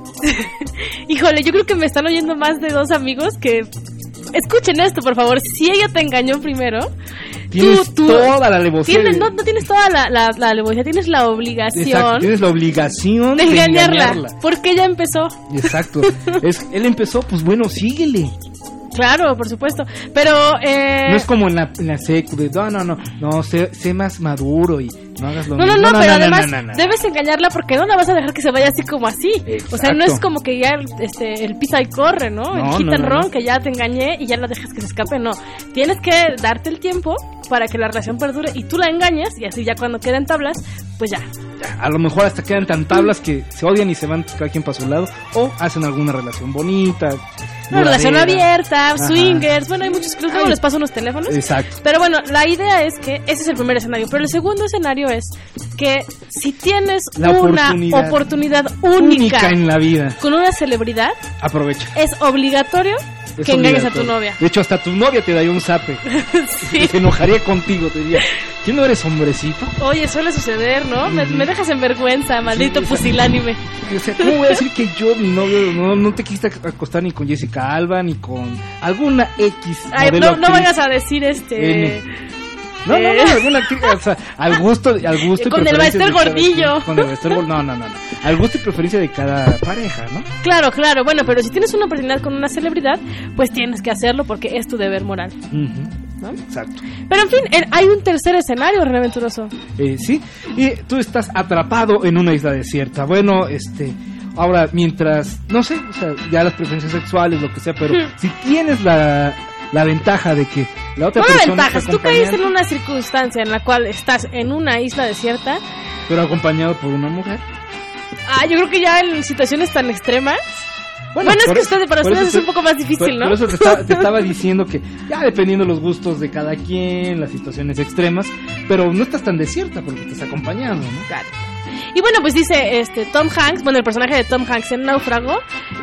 Híjole, yo creo que me están oyendo más de 2 amigos que... Escuchen esto, por favor. Si ella te engañó primero, tienes toda la alevosía. No tienes toda la alevosía, tienes la obligación. Exacto, tienes la obligación de engañarla. Porque ella empezó. Exacto. Él empezó, pues bueno, síguele. Claro, por supuesto. Pero no es como en la secu de no, sé más maduro y no hagas lo mismo. No, pero además debes engañarla porque no la vas a dejar que se vaya así como así. Exacto. O sea, no es como que ya el pisa y corre, ¿no? El hit and run, que ya te engañé y ya la dejas que se escape, no. Tienes que darte el tiempo para que la relación perdure y tú la engañes y así ya cuando queden tablas, pues ya. A lo mejor hasta quedan tan tablas que se odian y se van cada quien para su lado o hacen alguna relación bonita. Una relación abierta, swingers, bueno, hay muchos clubes, luego les paso unos teléfonos. Exacto. Pero bueno, la idea es que ese es el primer escenario, pero el segundo escenario es que si tienes una oportunidad única en la vida con una celebridad, aprovecha. Es obligatorio que engañes a tu novia. De hecho, hasta tu novia te daría un zape. Sí. Se enojaría contigo, te diría, ¿quién no eres, hombrecito? Oye, suele suceder, ¿no? Me dejas en vergüenza, maldito pusilánime. O sea, ¿cómo voy a decir que yo, mi novio, no te quisiste acostar ni con Jessica Alba, ni con alguna X? Ay, no vayas a decir No, alguna actriz, o sea, al gusto y con el maestro Gordillo. Con el maestro no. Al gusto y preferencia de cada pareja, ¿no? Claro, bueno, pero si tienes una oportunidad con una celebridad, pues tienes que hacerlo porque es tu deber moral. ¿No? Exacto. Pero en fin, hay un tercer escenario, René Venturoso. Sí, y tú estás atrapado en una isla desierta. Bueno, ahora mientras, no sé, o sea, ya las preferencias sexuales, lo que sea, pero si tienes la ventaja de que la otra persona ventajas, tú caíste en una circunstancia en la cual estás en una isla desierta, pero acompañado por una mujer. Yo creo que ya en situaciones tan extremas. Bueno, es que para ustedes es un poco más difícil, ¿no? Por eso te estaba diciendo que ya dependiendo de los gustos de cada quien, las situaciones extremas, pero no estás tan desierta porque estás acompañado, ¿no? Claro. Y bueno, pues dice Tom Hanks, el personaje de Tom Hanks en Náufrago,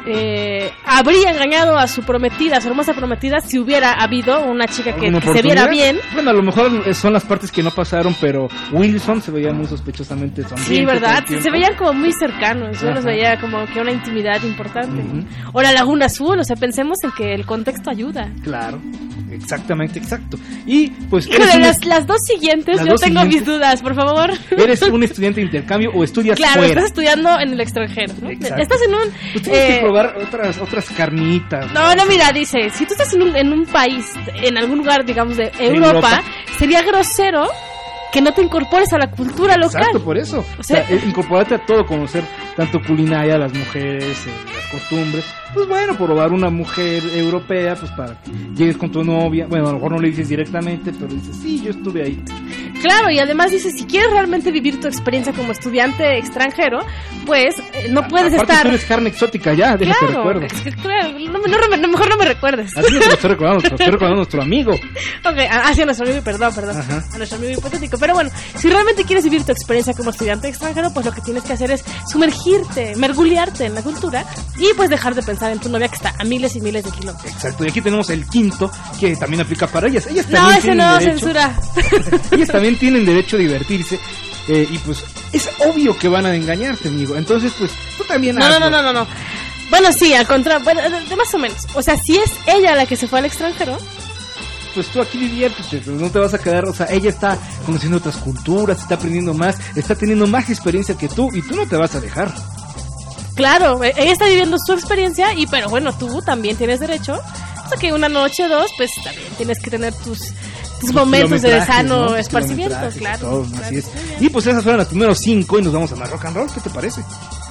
habría engañado a su prometida, a su hermosa prometida, si hubiera habido una chica que se viera bien. Bueno, a lo mejor son las partes que no pasaron, pero Wilson se veía muy sospechosamente sonriente. Sí, ¿verdad? Se veían como muy cercanos, yo los veía como que una intimidad importante. O la Laguna Azul, o sea, pensemos en que el contexto ayuda. Claro, exactamente, exacto. Y pues... las dos siguientes, yo tengo mis dudas, por favor. ¿Eres un estudiante de intercambio o estudias fuera? Claro, estás estudiando en el extranjero, ¿no? Estás en un... Pues tienes que probar otras carnitas. No, mira, dice, si tú estás en un país, en algún lugar, digamos, de Europa, sería grosero que no te incorpores a la cultura local. Exacto, por eso. O sea, incorporarte a todo, conocer tanto culinaria, las mujeres, las costumbres, pues bueno, probar una mujer europea, pues para que llegues con tu novia. Bueno, a lo mejor no le dices directamente, pero dices, sí, yo estuve ahí. Claro, y además dices, si quieres realmente vivir tu experiencia como estudiante extranjero, pues no puedes Aparte, estar... tú eres carne exótica ya, déjate recuerdo. Es que, claro, mejor no me recuerdes. Así no te lo estoy recordando, te lo estoy recordando a nuestro amigo. Ok, hacia nuestro amigo, perdón. Ajá. A nuestro amigo hipotético. Pero bueno, si realmente quieres vivir tu experiencia como estudiante extranjero, pues lo que tienes que hacer es sumergirte, mergulharte en la cultura y pues dejar de pensar en tu novia que está a miles y miles de kilómetros. Exacto, y aquí tenemos el quinto, que también aplica para ellas. Ellas también No, ese tienen no, derecho, censura. Ellas también tienen derecho a divertirse. Y pues es obvio que van a engañarte, amigo. Entonces, pues tú también hazlo. No. Bueno, sí, al contrario, bueno, de más o menos. O sea, si es ella la que se fue al extranjero, pues tú aquí diviértete, pero no te vas a quedar, o sea, ella está conociendo otras culturas, está aprendiendo más, está teniendo más experiencia que tú, y tú no te vas a dejar. claro, ella está viviendo su experiencia, pero bueno, tú también tienes derecho a que una noche o dos, pues también tienes que tener tus momentos de sano, ¿no? Esparcimiento, claro. Todo, así es. Y pues esas fueron las primeros 5 y nos vamos a más rock and roll, ¿qué te parece?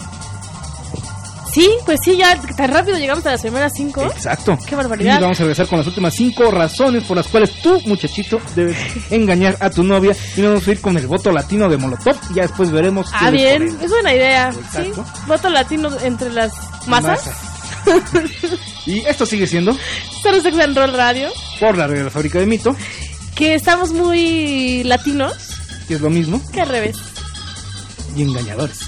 Sí, pues sí, ya tan rápido llegamos a las primeras 5. Exacto. Qué barbaridad. Y vamos a regresar con las últimas 5 razones por las cuales tú, muchachito, debes engañar a tu novia. Y nos vamos a ir con el voto latino de Molotov. Y ya después veremos. Bien, es buena idea. Exacto. ¿Sí? Voto latino entre las masas. Y esto sigue siendo Solo Sex and Roll Radio. Por la Radio de la Fábrica de Mito. Que estamos muy latinos. Que es lo mismo. Que al revés. Y engañadores.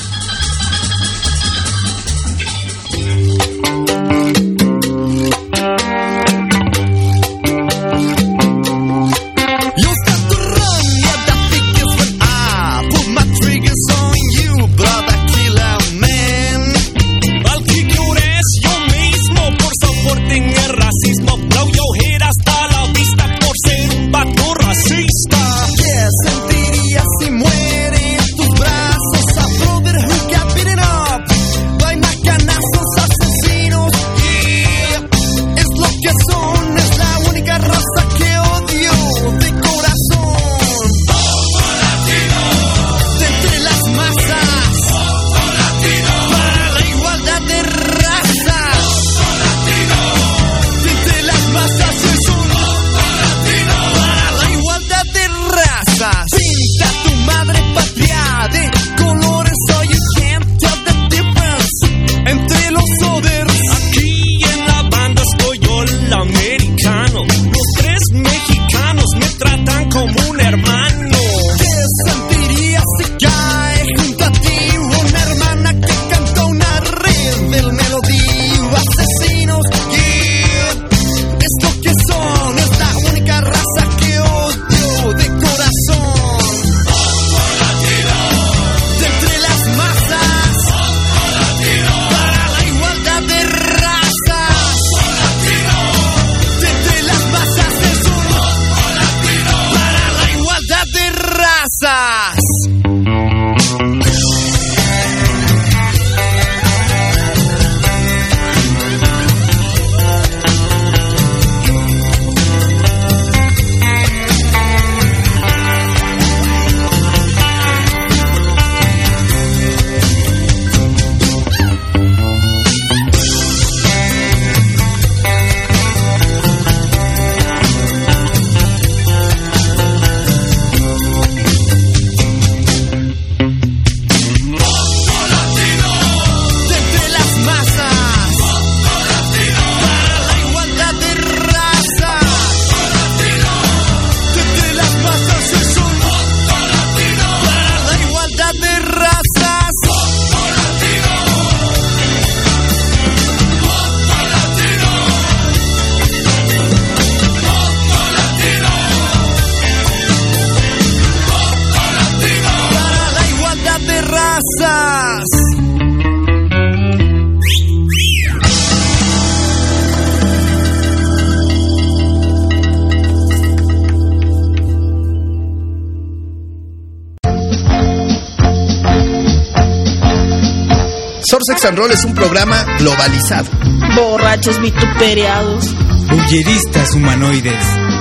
Sex and Roll es un programa globalizado. Borrachos vituperiados. Bulleristas humanoides.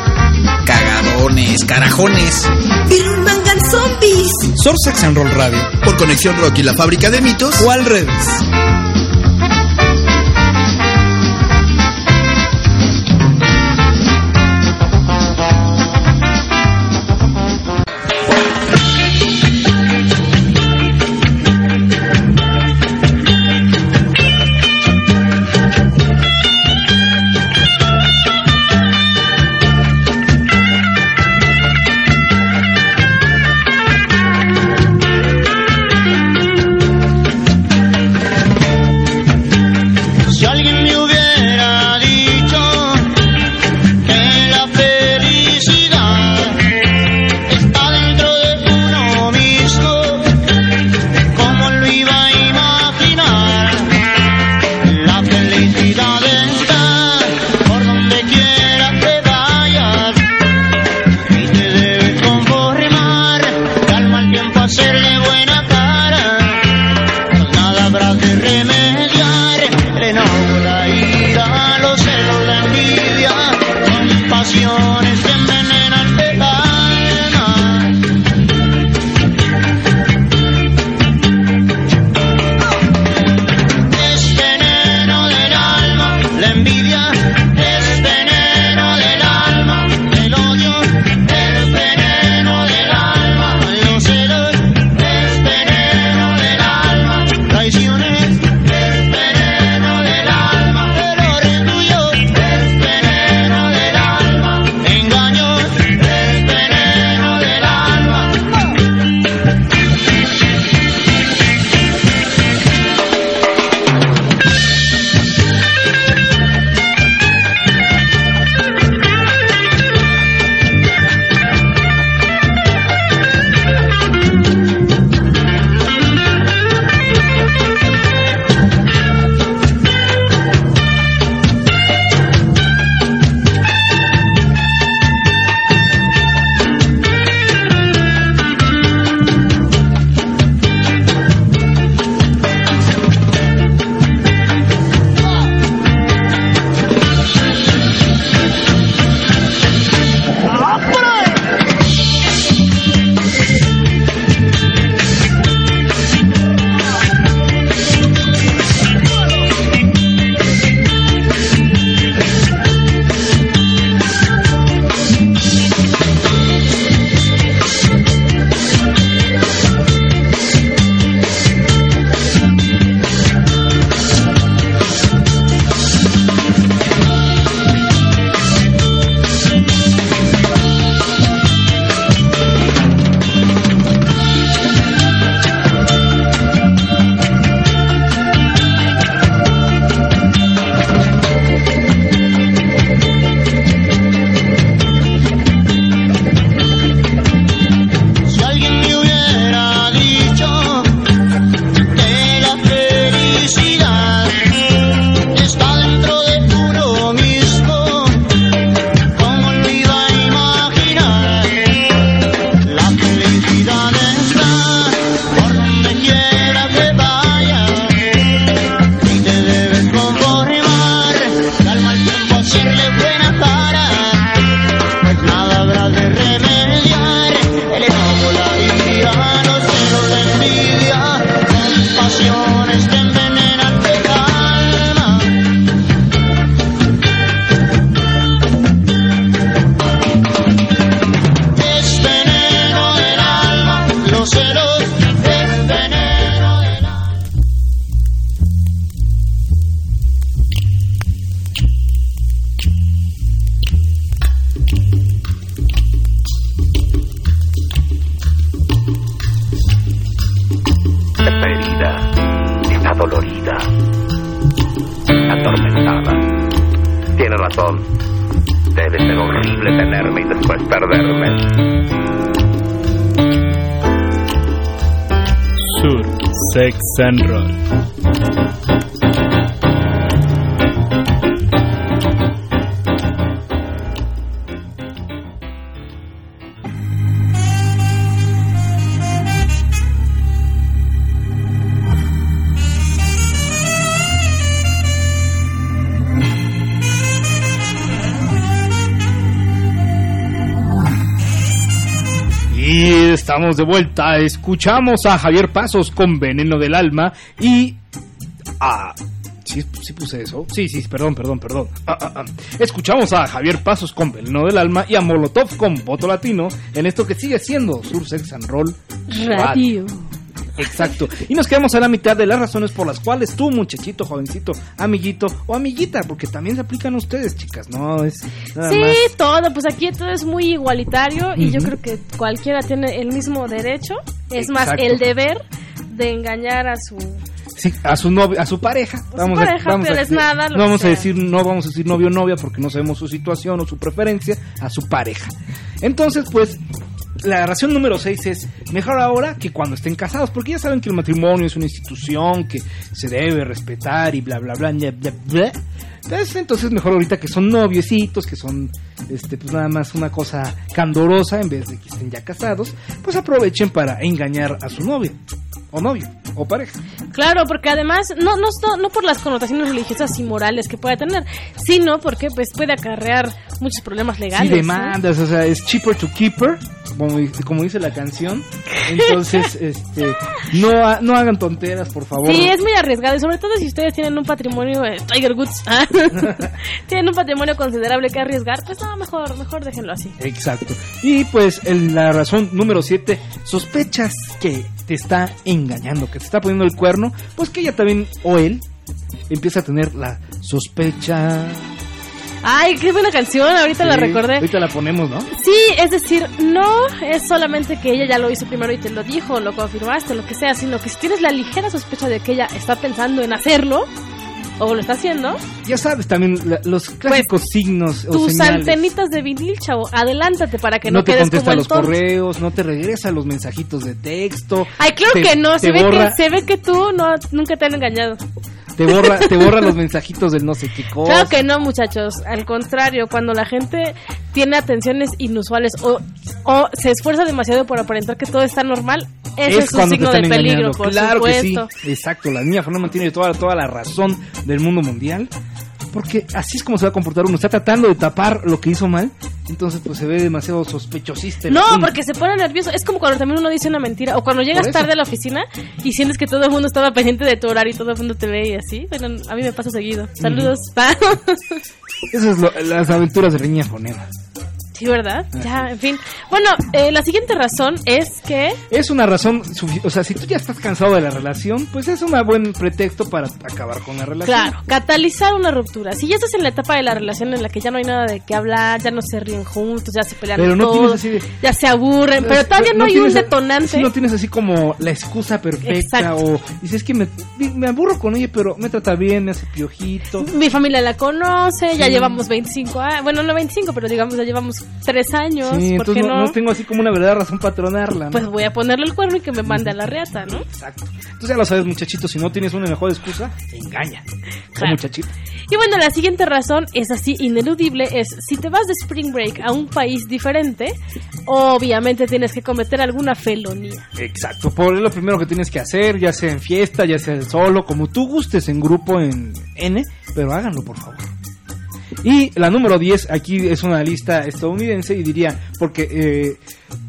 Cagadones, carajones. Birmangan zombies. Sex and Roll Radio. Por Conexión Rock y la Fábrica de Mitos. O al revés. adolorida, atormentada. Tiene razón. Debe ser horrible tenerme y después perderme. Sur, Sex and Roll. Y estamos de vuelta, escuchamos a Javier Pasos con Veneno del Alma y... ¿Sí puse eso? Sí, perdón. Escuchamos a Javier Pasos con Veneno del Alma y a Molotov con Voto Latino en esto que sigue siendo Sur Sex and Roll Radio. Exacto. Y nos quedamos a la mitad de las razones por las cuales tú, muchachito, jovencito, amiguito o amiguita, porque también se aplican a ustedes, chicas, no es nada sí, más. todo, pues aquí todo es muy igualitario y yo creo que cualquiera tiene el mismo derecho, es más el deber de engañar a su... Sí, a su novio, a su pareja. No vamos a decir novio o novia porque no sabemos su situación o su preferencia, a su pareja. Entonces, pues, la razón número 6 es mejor ahora que cuando estén casados, porque ya saben que el matrimonio es una institución que se debe respetar y bla bla bla bla bla bla. Entonces mejor ahorita que son noviecitos, que son pues nada más una cosa candorosa en vez de que estén ya casados, pues aprovechen para engañar a su novio o novio o pareja. Claro, porque además no por las connotaciones religiosas y morales que pueda tener, sino porque pues puede acarrear muchos problemas legales. Sí, demandas, o sea, es cheaper to keeper, como dice la canción. Entonces, no hagan tonteras, por favor. Sí, es muy arriesgado, y sobre todo si ustedes tienen un patrimonio Tiger Woods, tienen un patrimonio considerable que arriesgar, pues no, mejor déjenlo así. Exacto. Y pues la razón número 7, sospechas que te está engañando, que te está poniendo el cuerno, pues que ella también o él empieza a tener la sospecha. Ay, qué buena canción, ahorita la recordé. Ahorita la ponemos, ¿no? Sí, es decir, no es solamente que ella ya lo hizo primero y te lo dijo, lo confirmaste, lo que sea, sino que si tienes la ligera sospecha de que ella está pensando en hacerlo, o lo está haciendo, ya sabes también los clásicos signos o tus señales. Antenitas de vinil, chavo, adelántate para que no no te quedes contesta como el los tonto. correos, no te regresa los mensajitos de texto. Ay, claro que no, se ve que tú nunca te han engañado. Te borra los mensajitos del no sé qué cosa. Claro que no, muchachos. Al contrario, cuando la gente tiene atenciones inusuales o se esfuerza demasiado por aparentar que todo está normal, eso es un signo de peligro, por claro supuesto. Que sí, exacto. La niña Fernanda tiene toda la razón del mundo mundial. Porque así es como se va a comportar uno. Está tratando de tapar lo que hizo mal. Entonces pues se ve demasiado sospechosista. No, porque se pone nervioso. Es como cuando también uno dice una mentira. O cuando llegas tarde a la oficina y sientes que todo el mundo estaba pendiente de tu horario y todo el mundo te ve y así. Bueno, a mí me pasa seguido. Saludos. Eso es las aventuras de Niña Fonema. Sí, ¿verdad? Ya, en fin. Bueno, la siguiente razón es que... Es una razón, o sea, si tú ya estás cansado de la relación, pues es un buen pretexto para acabar con la relación. Claro, catalizar una ruptura. Si ya estás en la etapa de la relación en la que ya no hay nada de qué hablar, ya no se ríen juntos, ya se pelean pero no todos, tienes así de, ya se aburren, pero todavía no hay un detonante. Si no tienes así como la excusa perfecta. Exacto. O dices que me aburro con ella, pero me trata bien, me hace piojito. Mi familia la conoce, ya llevamos 25 años, bueno, no 25, pero digamos ya llevamos 3 años, sí, ¿por qué no tengo así como una verdadera razón para tronarla, ¿no? Pues voy a ponerle el cuerno y que me mande a la reata, ¿no? Exacto. Entonces ya lo sabes, muchachito, si no tienes una mejor excusa, engaña. Claro. Muchachito. Y bueno, la siguiente razón es así ineludible, es si te vas de Spring Break a un país diferente, obviamente tienes que cometer alguna felonía. Exacto, por lo primero que tienes que hacer, ya sea en fiesta, ya sea solo, como tú gustes, en grupo, en N, pero háganlo, por favor. Y la número 10, aquí es una lista estadounidense y diría, porque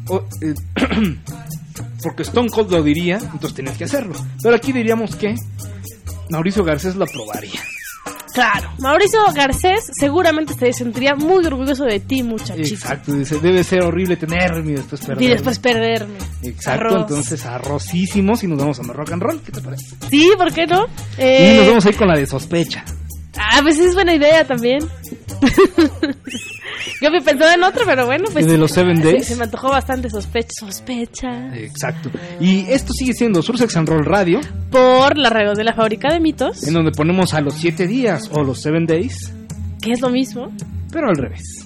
Stone Cold lo diría, entonces tienes que hacerlo. Pero aquí diríamos que Mauricio Garcés lo aprobaría. Claro, Mauricio Garcés seguramente se sentiría muy orgulloso de ti, muchachito. Exacto, dice, debe ser horrible tenerme y después perderme. Y después perderme. Exacto, arroz. Entonces arrocísimos y nos vamos a rock and roll, ¿qué te parece? Sí, ¿por qué no? Y nos vamos a ir con la de sospecha. Ah, pues es buena idea también. Yo me pensaba en otro, pero bueno, pues... De los 7 Days. Sí, se me antojó bastante sospecha. Exacto. Y esto sigue siendo Sursex and Roll Radio. Por la radio de la Fábrica de Mitos. En donde ponemos a los 7 días o los 7 Days. Que es lo mismo. Pero al revés.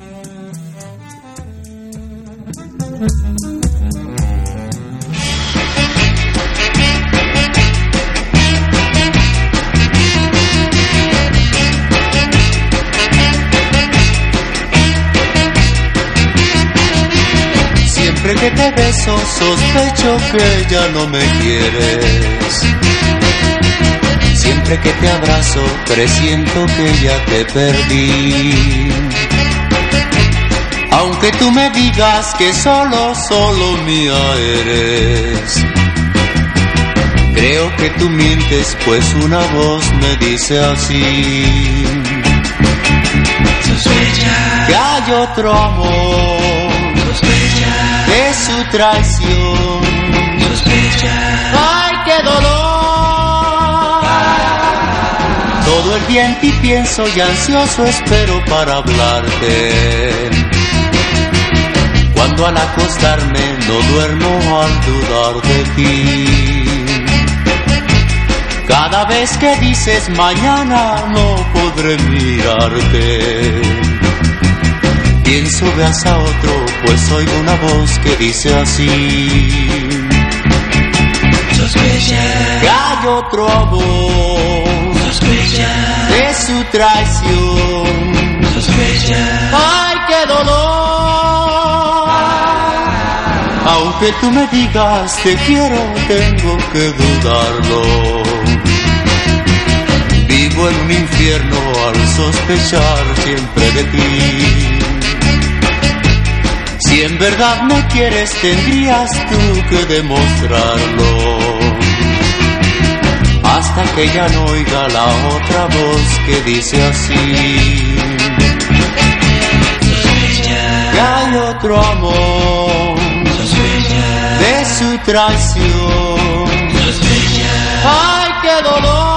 Siempre que te beso sospecho que ya no me quieres. Siempre que te abrazo presiento que ya te perdí. Aunque tú me digas que solo mía eres, creo que tú mientes, pues una voz me dice así: sospecha que hay otro amor, sospecha de su traición, sospecha. ¡Ay, qué dolor! Todo el día en ti pienso y ansioso espero para hablarte. Cuando al acostarme no duermo al dudar de ti. Cada vez que dices mañana no podré mirarte, pienso veas a otro, pues oigo una voz que dice así: sospecha que hay otro amor, sospecha de su traición, sospecha. ¡Ay, qué dolor! Aunque tú me digas te quiero, tengo que dudarlo. Vivo en un infierno al sospechar siempre de ti. Si en verdad me quieres tendrías tú que demostrarlo, hasta que ya no oiga la otra voz que dice así: sospecha que hay otro amor, sospecha de su traición, sospecha. ¡Ay, qué dolor!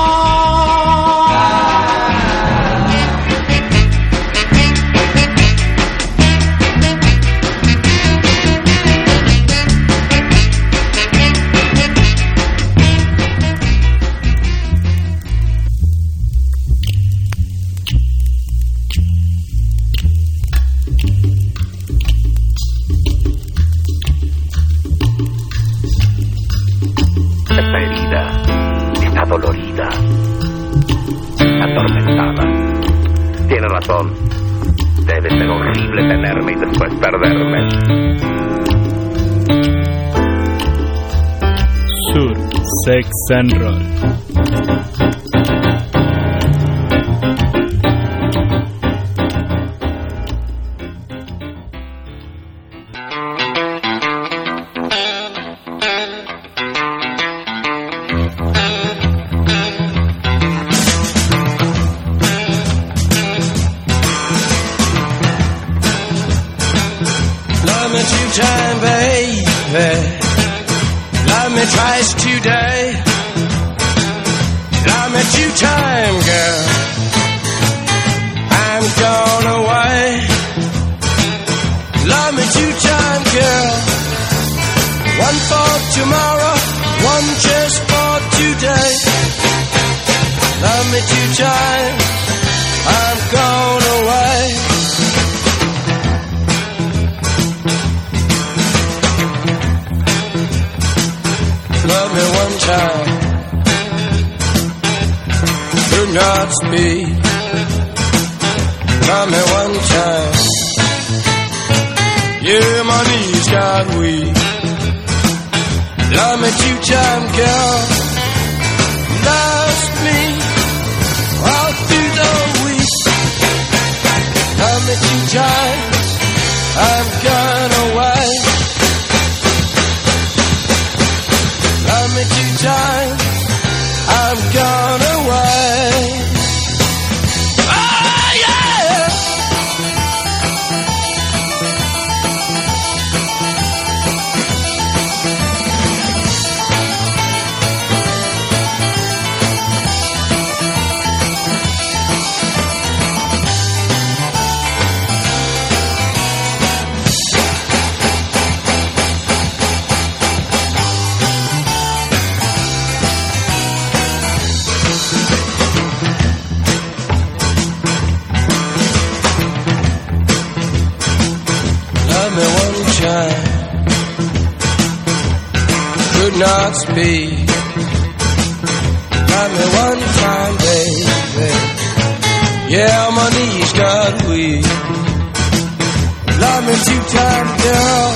Dolorida, atormentada. Tiene razón. Debe ser horrible tenerme y después perderme. Sursex and Roll. not speak. Got me one time, baby. Yeah, my knees got weak. Love me 2 times, girl.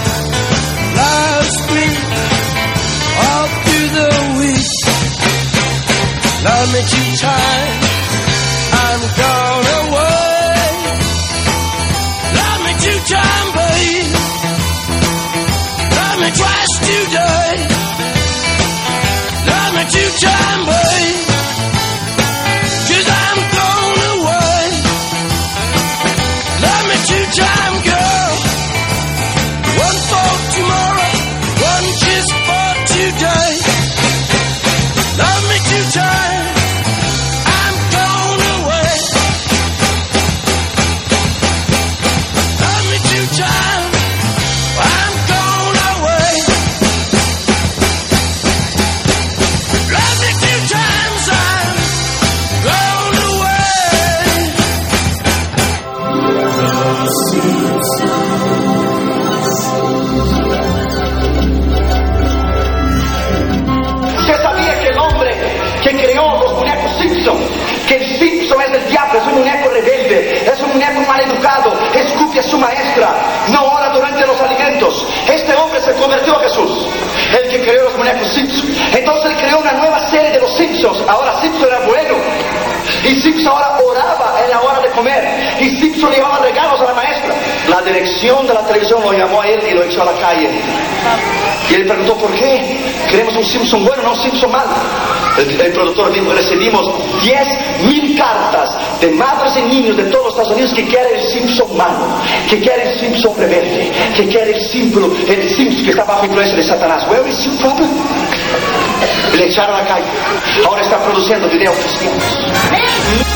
Last week, all through the week. Love me 2 times, I'm gone away. Love me 2 times, babe. Love me twice today. Love me 2 times, babe. 'Cause I'm gone away. Love me 2 times, girl. One for tomorrow, one kiss for today. Love me 2 times, I'm gone away. Love me 2 times, I'm gone away. Love me 2 times, I'm gone away. ¿Usted sabía que el hombre que creó los muñecos Simpson, que el Simpson es el diablo, es un muñeco rebelde, es un muñeco mal educado, escupe a su maestra, no ora durante los alimentos? Este hombre se convirtió a Jesús, el que creó los muñecos Simpson. Entonces él creó una nueva serie de los Simpsons. Ahora Simpson era bueno, y Simpson ahora oraba en la hora de comer, y Simpson llevaba regalos a la maestra. La dirección de la televisión lo llamó a él y lo echó a la calle. Y él preguntó por qué. Queremos un Simpson bueno, no un Simpson malo. El productor dijo: recibimos 10,000 cartas de madres y niños de todos los Estados Unidos que quieren el Simpson malo, que quieren el Simpson rebelde, que quieren el Simpson que está bajo influencia de Satanás. Where is your problem? Le echaron a la calle. Ahora está produciendo videos cristianos.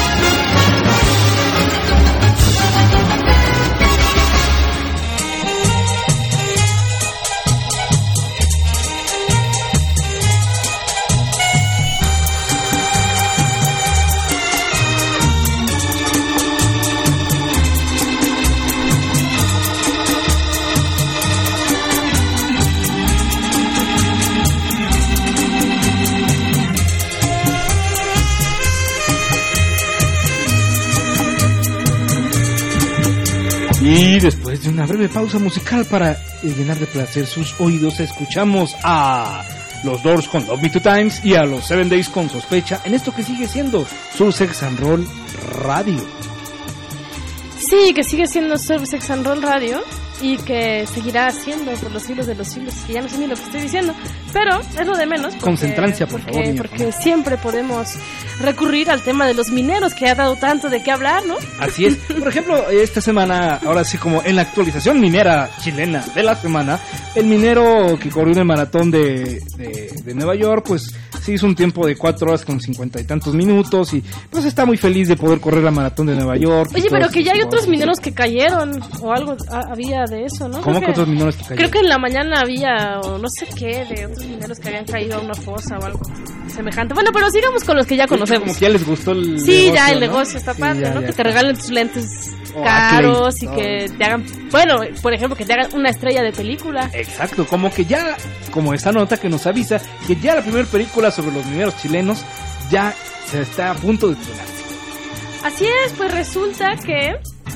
Y después de una breve pausa musical para llenar de placer sus oídos, escuchamos a los Doors con Love Me 2 Times y a los 7 Days con Sospecha en esto que sigue siendo Soul Sex and Roll Radio. Sí, que sigue siendo Soul Sex and Roll Radio y que seguirá siendo por los siglos de los siglos, que ya no sé ni lo que estoy diciendo, pero es lo de menos. Concentrancia, por favor. Porque siempre podemos recurrir al tema de los mineros, que ha dado tanto de qué hablar, ¿no? Así es. Por ejemplo, esta semana, ahora sí, como en la actualización minera chilena de la semana, el minero que corrió en el maratón de Nueva York, pues sí hizo un tiempo de 4 horas con 50 y tantos minutos y pues está muy feliz de poder correr la maratón de Nueva York. Oye, pero que ya hay otros mineros que cayeron o algo había de eso, ¿no? ¿Cómo que otros mineros que cayeron? Creo que en la mañana había, o no sé qué, de otros mineros que habían caído a una fosa o algo semejante. Bueno, pero sigamos con los que ya conocemos. Como que ya les gustó el negocio. Sí, ya el negocio, ¿no? está padre, sí, ¿no? Ya que te regalen tus lentes caros y que te hagan, bueno, por ejemplo, que te hagan una estrella de película. Exacto, como que ya, como esa nota que nos avisa que ya la primera película sobre los mineros chilenos ya se está a punto de estrenarse. Así es, pues resulta que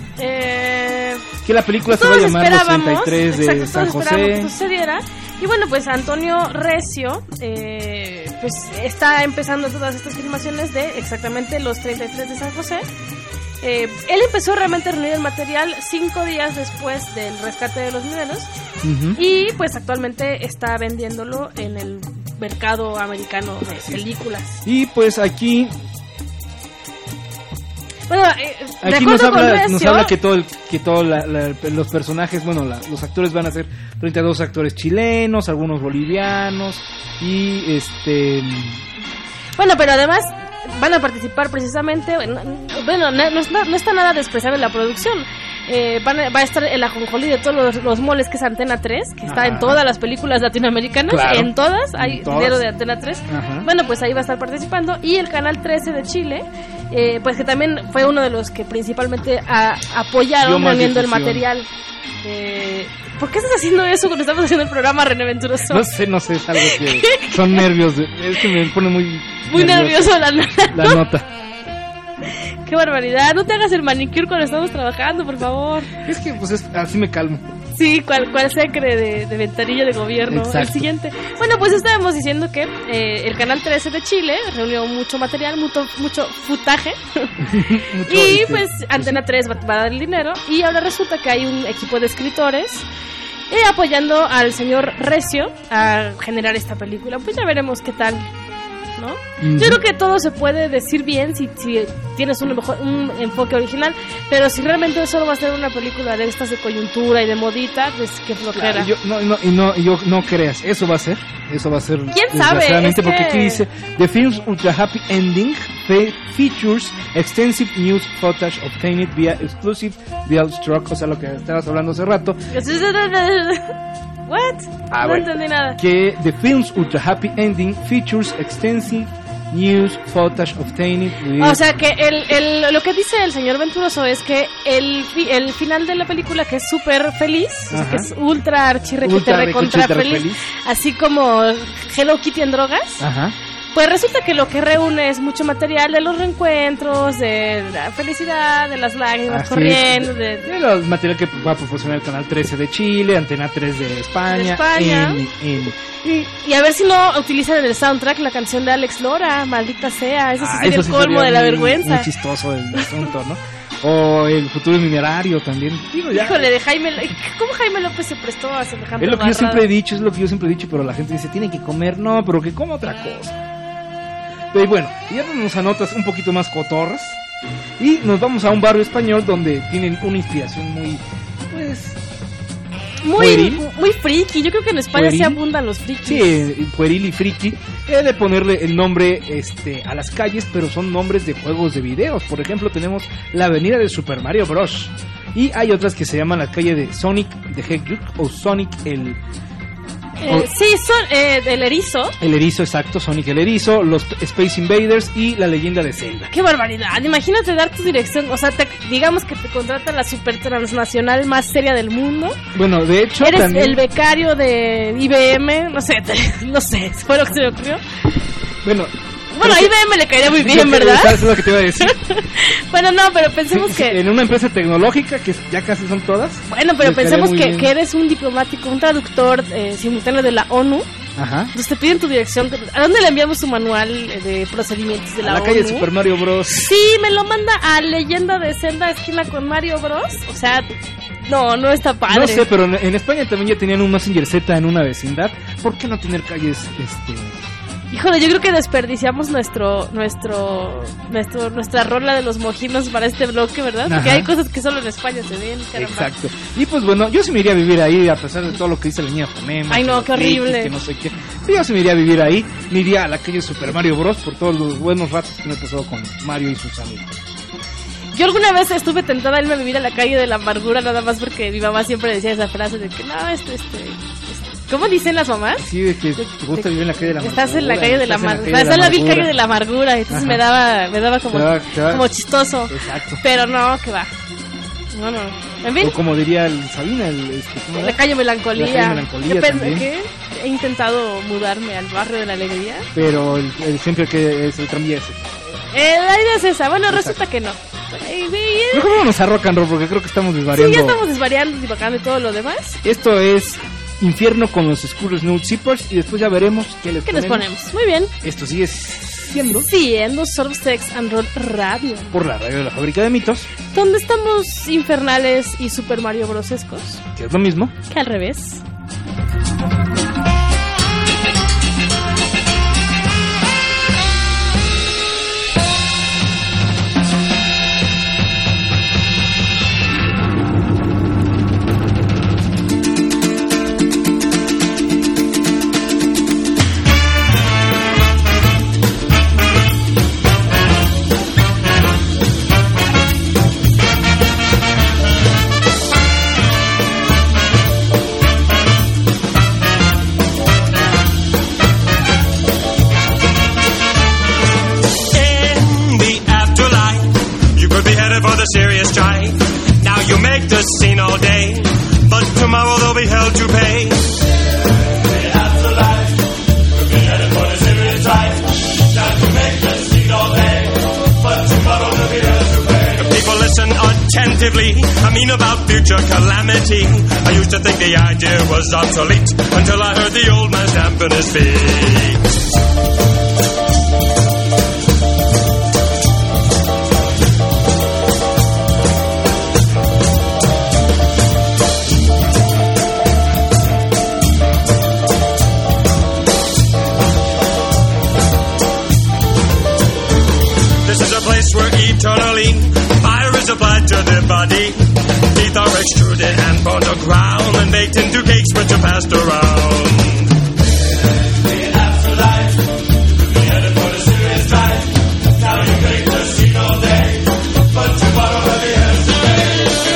la película se va a llamar Los 33 de exacto, San José. Que sucediera. Y bueno, pues Antonio Recio pues está empezando todas estas filmaciones de exactamente Los 33 de San José. Él empezó realmente a reunir el material 5 días después del rescate de los mineros. Uh-huh. Y pues actualmente está vendiéndolo en el mercado americano de películas. Y pues aquí... Bueno, aquí nos habla que los personajes, bueno, los actores van a ser 32 actores chilenos, algunos bolivianos y bueno, pero además van a participar precisamente, bueno, no está nada despreciable la producción. Va a estar el ajonjolí de todos los moles, que es Antena 3, que está en todas las películas latinoamericanas, claro, en todas, hay dinero de Antena 3. Ajá. Bueno, pues ahí va a estar participando. Y el Canal 13 de Chile, pues que también fue uno de los que principalmente apoyaron reuniendo el material ¿Por qué estás haciendo eso cuando estamos haciendo el programa, René Venturoso? No sé, es algo que son nervios. Es que me pone muy nervioso la nota. Qué barbaridad, no te hagas el manicure cuando estamos trabajando, por favor. Es que pues así me calmo. Sí, cuál secre de ventanilla de gobierno. Exacto. El siguiente. Bueno, pues estábamos diciendo que el Canal 13 de Chile reunió mucho material, mucho futaje. Y pues Antena 3 va a dar el dinero. Y ahora resulta que hay un equipo de escritores apoyando al señor Recio a generar esta película. Pues ya veremos qué tal, ¿no? Yo creo que todo se puede decir bien si tienes un enfoque original, pero si realmente solo va a ser una película de estas de coyuntura y de modita, pues qué flojera. Yo no creas, eso va a ser. ¿Quién sabe? Porque aquí dice The film's ultra happy ending features extensive news footage obtained via exclusive deal struck, o sea, lo que estabas hablando hace rato. What? No entendí nada. Que the film's ultra happy ending features extensive news footage obtained with... O sea que lo que dice el señor Venturoso es que el final de la película, que es súper feliz, que es ultra archirrequete recontra feliz, así como Hello Kitty en drogas. Ajá. Pues resulta que lo que reúne es mucho material de los reencuentros, de la felicidad, de las lágrimas corriendo, de el material que va a proporcionar el Canal 13 de Chile, Antena 3 de España. Y a ver si no utilizan en el soundtrack la canción de Alex Lora, maldita sea, eso sí sería el colmo de la vergüenza. Muy chistoso el asunto, ¿no? O el futuro minerario también. Híjole, de Jaime... ¿Cómo Jaime López se prestó a semejante Es lo que yo siempre he dicho, pero la gente dice, tiene que comer. No, pero que coma otra cosa. Pero bueno, ya nos anotas un poquito más cotorras. Y nos vamos a un barrio español donde tienen una inspiración muy friki. Yo creo que en España sí abundan los frikis. Sí, pueril y friki. He de ponerle el nombre a las calles, pero son nombres de juegos de videos. Por ejemplo, tenemos la avenida de Super Mario Bros. Y hay otras que se llaman la calle de Sonic the Hedgehog o Sonic el erizo. El erizo, exacto, Sonic el erizo, los Space Invaders y la leyenda de Zelda. ¡Qué barbaridad! Imagínate dar tu dirección, o sea, digamos que te contrata la super transnacional más seria del mundo. Bueno, de hecho eres también el becario de IBM, no sé, fue lo que se me ocurrió. Bueno, a IBM le caería muy bien, ¿verdad? ¿Sabes lo que te iba a decir? Bueno, no, pero pensemos que... En una empresa tecnológica, que ya casi son todas... Bueno, pero pensemos que eres un diplomático, un traductor simultáneo de la ONU. Ajá. Entonces te piden tu dirección. ¿A dónde le enviamos tu manual de procedimientos de la ONU? A la calle de Super Mario Bros. Sí, me lo manda a Leyenda de Zelda, esquina con Mario Bros. O sea... No está padre. No sé, pero en España también ya tenían un Messenger Z en una vecindad. ¿Por qué no tener calles Híjole, yo creo que desperdiciamos nuestra rola de los mojinos para este bloque, ¿verdad? Porque hay cosas que solo en España se ven, caramba. Exacto. Y pues bueno, yo sí me iría a vivir ahí, a pesar de todo lo que dice la niña Fonema. Ay, no, qué horrible. Que no sé qué. Yo sí me iría a vivir ahí. Me iría a la calle Super Mario Bros. Por todos los buenos ratos que me he pasado con Mario y sus amigos. Yo alguna vez estuve tentada a irme a vivir a la calle de la amargura, nada más porque mi mamá siempre decía esa frase de que no, ¿cómo dicen las mamás? Sí, de que te gusta vivir en la calle de la amargura. Estás en la calle de la amargura. Estás en la calle de la amargura. Entonces me daba como chistoso. Exacto. Pero no, que va. No. En fin. O como diría el Sabina, la calle Melancolía. La calle Melancolía también. ¿Qué? He intentado mudarme al barrio de la Alegría. Pero siempre que es el tranvía ese. La idea es esa. Bueno, resulta que no. Mejor vámonos a rock and roll porque creo que estamos desvariando. Sí, ya estamos desvariando, divagando y todo lo demás. Esto es Infierno con los Screw Snow Zippers y después ya veremos qué les ponemos. Muy bien. Esto sigue siendo Surf Sex and Roll Radio. Por la radio de la Fábrica de Mitos. Donde estamos infernales y Super Mario Brosescos. Que es lo mismo. Que al revés. about future calamity. I used to think the idea was obsolete until I heard the old man stamping his feet. Where eternally fire is applied to the body. Teeth are extruded and burned to ground and baked into cakes which are passed around. The afterlife, we headed for the serious drive. Now you drink the scene all day, but tomorrow heavy has to pay.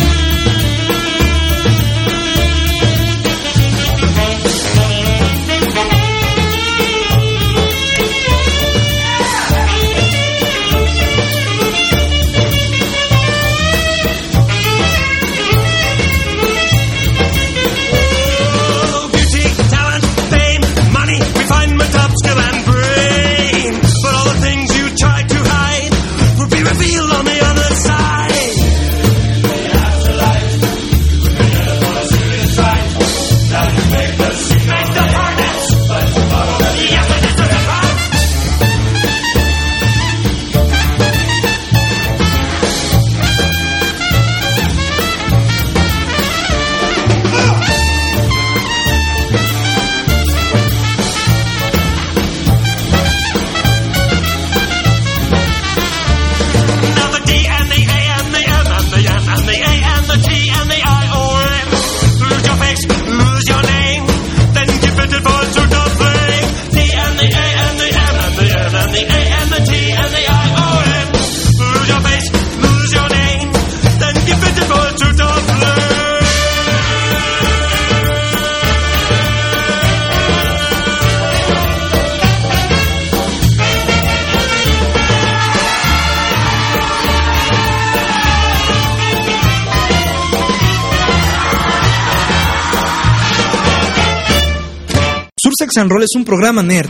Sex and Roll es un programa nerd.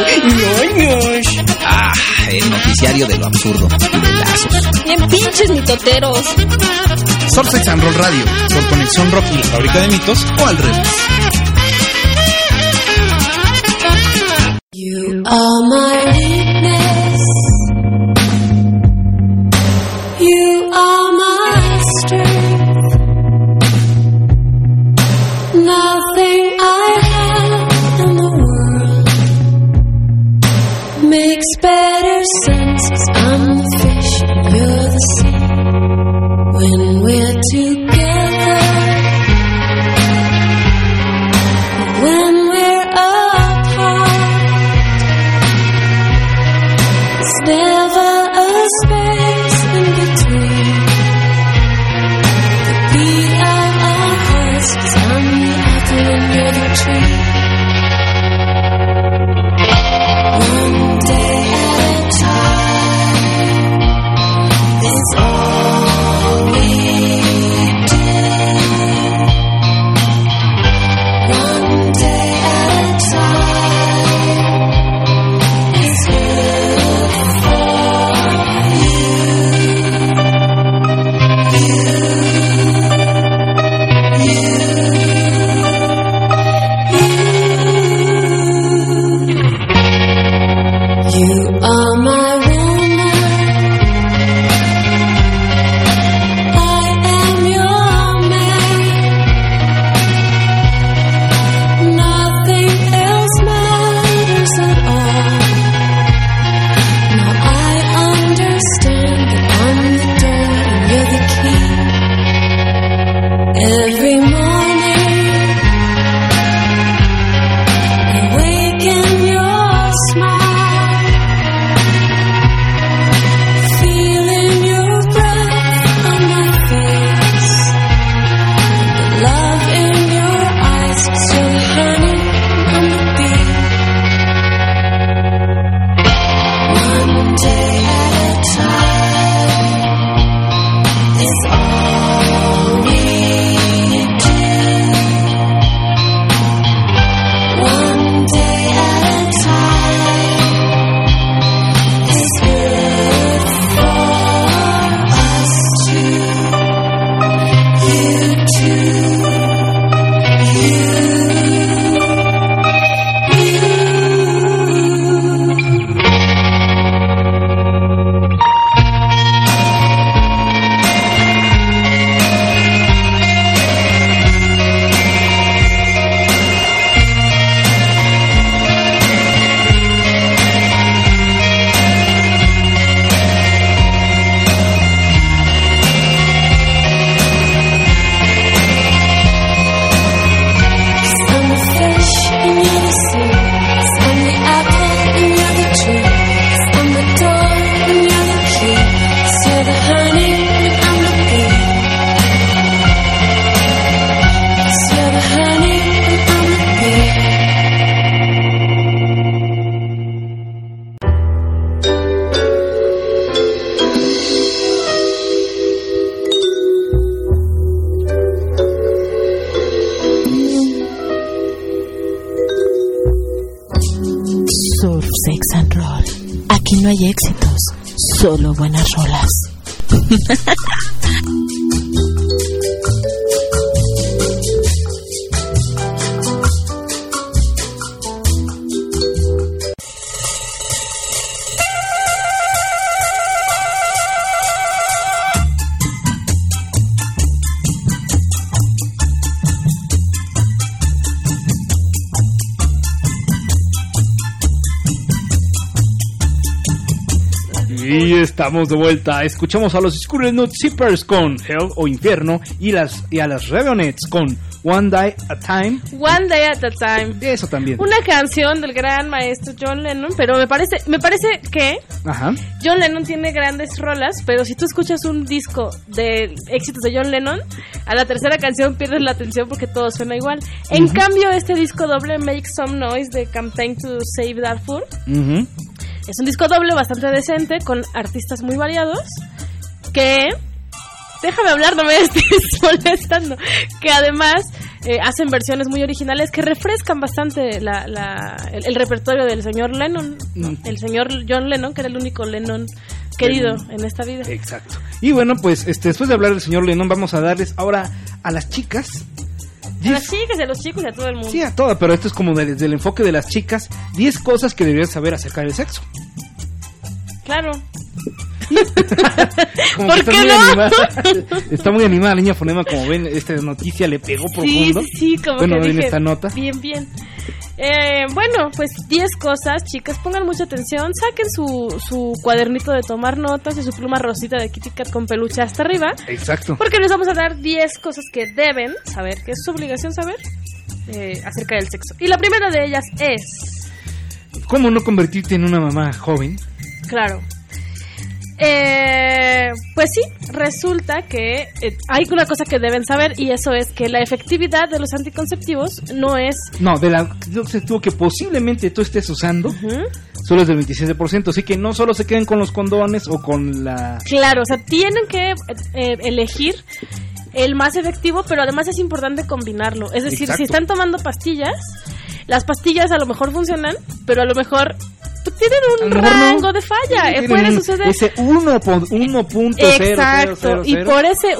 El noticiario de lo absurdo y de lazos. Bien pinches mitoteros. Sex and Roll Radio, por Conexión Rock y la Fábrica de Mitos, o al revés. You are my weakness. You are my strength. Nothing I have in the world makes better sense. 'Cause I'm the fish and you're the sea. When we're together, when we're apart, there's never a space in between. The beat of our hearts, 'cause I'm the apple and you're the tree. One day at a time is all we do. One day at a time is good for You are my woman, I am your man. Nothing else matters at all. Now I understand that I'm the door and you're the key. Every morning I wake in your smile, feeling your breath on my face, the love in your eyes, 'cause you're the honey, I'm the bee. One day at a time is all we do. One day at a time is good for us two. You Surf, Sex and Roll. Aquí no hay éxitos, solo buenas rolas. Y estamos de vuelta. Escuchamos a los Scarlet Zippers con Hell o Infierno y a las Raveonettes con One Day at a Time. One Day at a Time. Eso también. Una canción del gran maestro John Lennon, pero me parece que John Lennon tiene grandes rolas, pero si tú escuchas un disco de éxitos de John Lennon, a la tercera canción pierdes la atención porque todo suena igual. En cambio, este disco doble, Make Some Noise, de Campaign to Save Darfur, es un disco doble bastante decente, con artistas muy variados, que... Déjame hablar, no me estés molestando. Que además hacen versiones muy originales que refrescan bastante el repertorio del señor Lennon, el señor John Lennon, que era el único Lennon querido en esta vida. Exacto. Y bueno, pues después de hablar del señor Lennon, vamos a darles ahora a las chicas. A las chicas, a los chicos y a todo el mundo. Sí, a todo, pero esto es como desde el enfoque de las chicas. 10 cosas que deberías saber acerca del sexo. Claro. ¿Por qué no? Está muy animada la niña Fonema, como ven, esta noticia le pegó profundo. Sí, como bueno, que ven dije, esta nota. Bien. Bueno, pues 10 cosas, chicas, pongan mucha atención, saquen su cuadernito de tomar notas y su pluma rosita de Kitty Cat con peluche hasta arriba. Exacto. Porque les vamos a dar 10 cosas que deben saber, que es su obligación saber acerca del sexo. Y la primera de ellas es... ¿Cómo no convertirte en una mamá joven? Claro. Pues sí, resulta que hay una cosa que deben saber, y eso es que la efectividad de los anticonceptivos no es... No, del anticonceptivo que posiblemente tú estés usando, solo es del 27%, así que no solo se queden con los condones o con la... Claro, o sea, tienen que elegir el más efectivo, pero además es importante combinarlo. Es decir, si están tomando pastillas, las pastillas a lo mejor funcionan, pero a lo mejor... tienen un rango de falla, puede suceder. Ese 1.000. Exacto, y por ese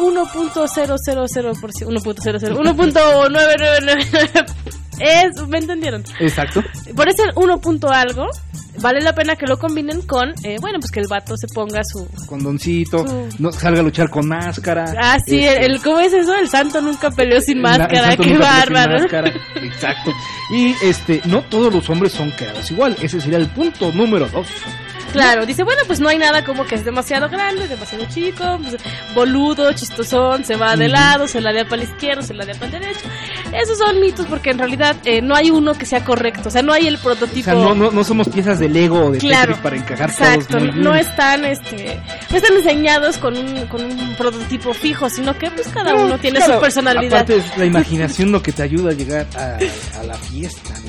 1.999 ¿me entendieron? Exacto. Por ese 1. algo vale la pena que lo combinen con bueno, pues que el vato se ponga su condoncito, no salga a luchar con máscara. Ah, sí, ¿cómo es eso? El santo nunca peleó sin máscara, qué bárbaro. Exacto. Y no todos los hombres son creados igual, ese sería el punto número 2. Claro, dice, bueno, pues no hay nada como que es demasiado grande, demasiado chico, pues, boludo, chistosón, se va de lado, se ladea para la izquierda, se ladea para el derecho. Esos son mitos porque en realidad no hay uno que sea correcto, o sea, no hay el prototipo. O sea, no somos piezas de Lego o de Tetris para encajar todos muy bien. No están enseñados con un prototipo fijo, sino que pues cada uno tiene su personalidad. Aparte es la imaginación lo que te ayuda a llegar a la fiesta, ¿no?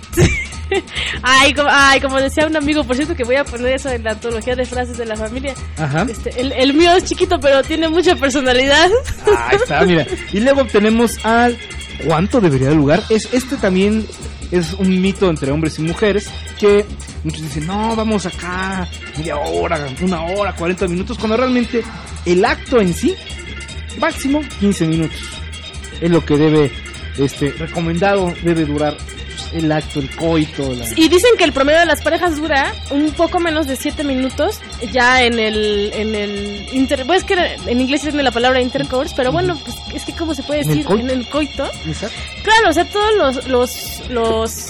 Ay, como decía un amigo, por cierto, que voy a poner eso en la antología de frases de la familia. Ajá. El mío es chiquito, pero tiene mucha personalidad. Ahí está, mira. Y luego tenemos al ¿cuánto debería de lugar? También es un mito entre hombres y mujeres, que muchos dicen, no, vamos acá media hora, 1 hora, 40 minutos, cuando realmente el acto en sí, máximo 15 minutos. Es lo que debe, recomendado, debe durar el acto, el coito. Y dicen que el promedio de las parejas dura un poco menos de 7 minutos ya en el pues es que en inglés tiene la palabra intercourse, pero bueno, pues es que ¿cómo se puede decir? En el coito. Exacto. Claro, o sea, todos los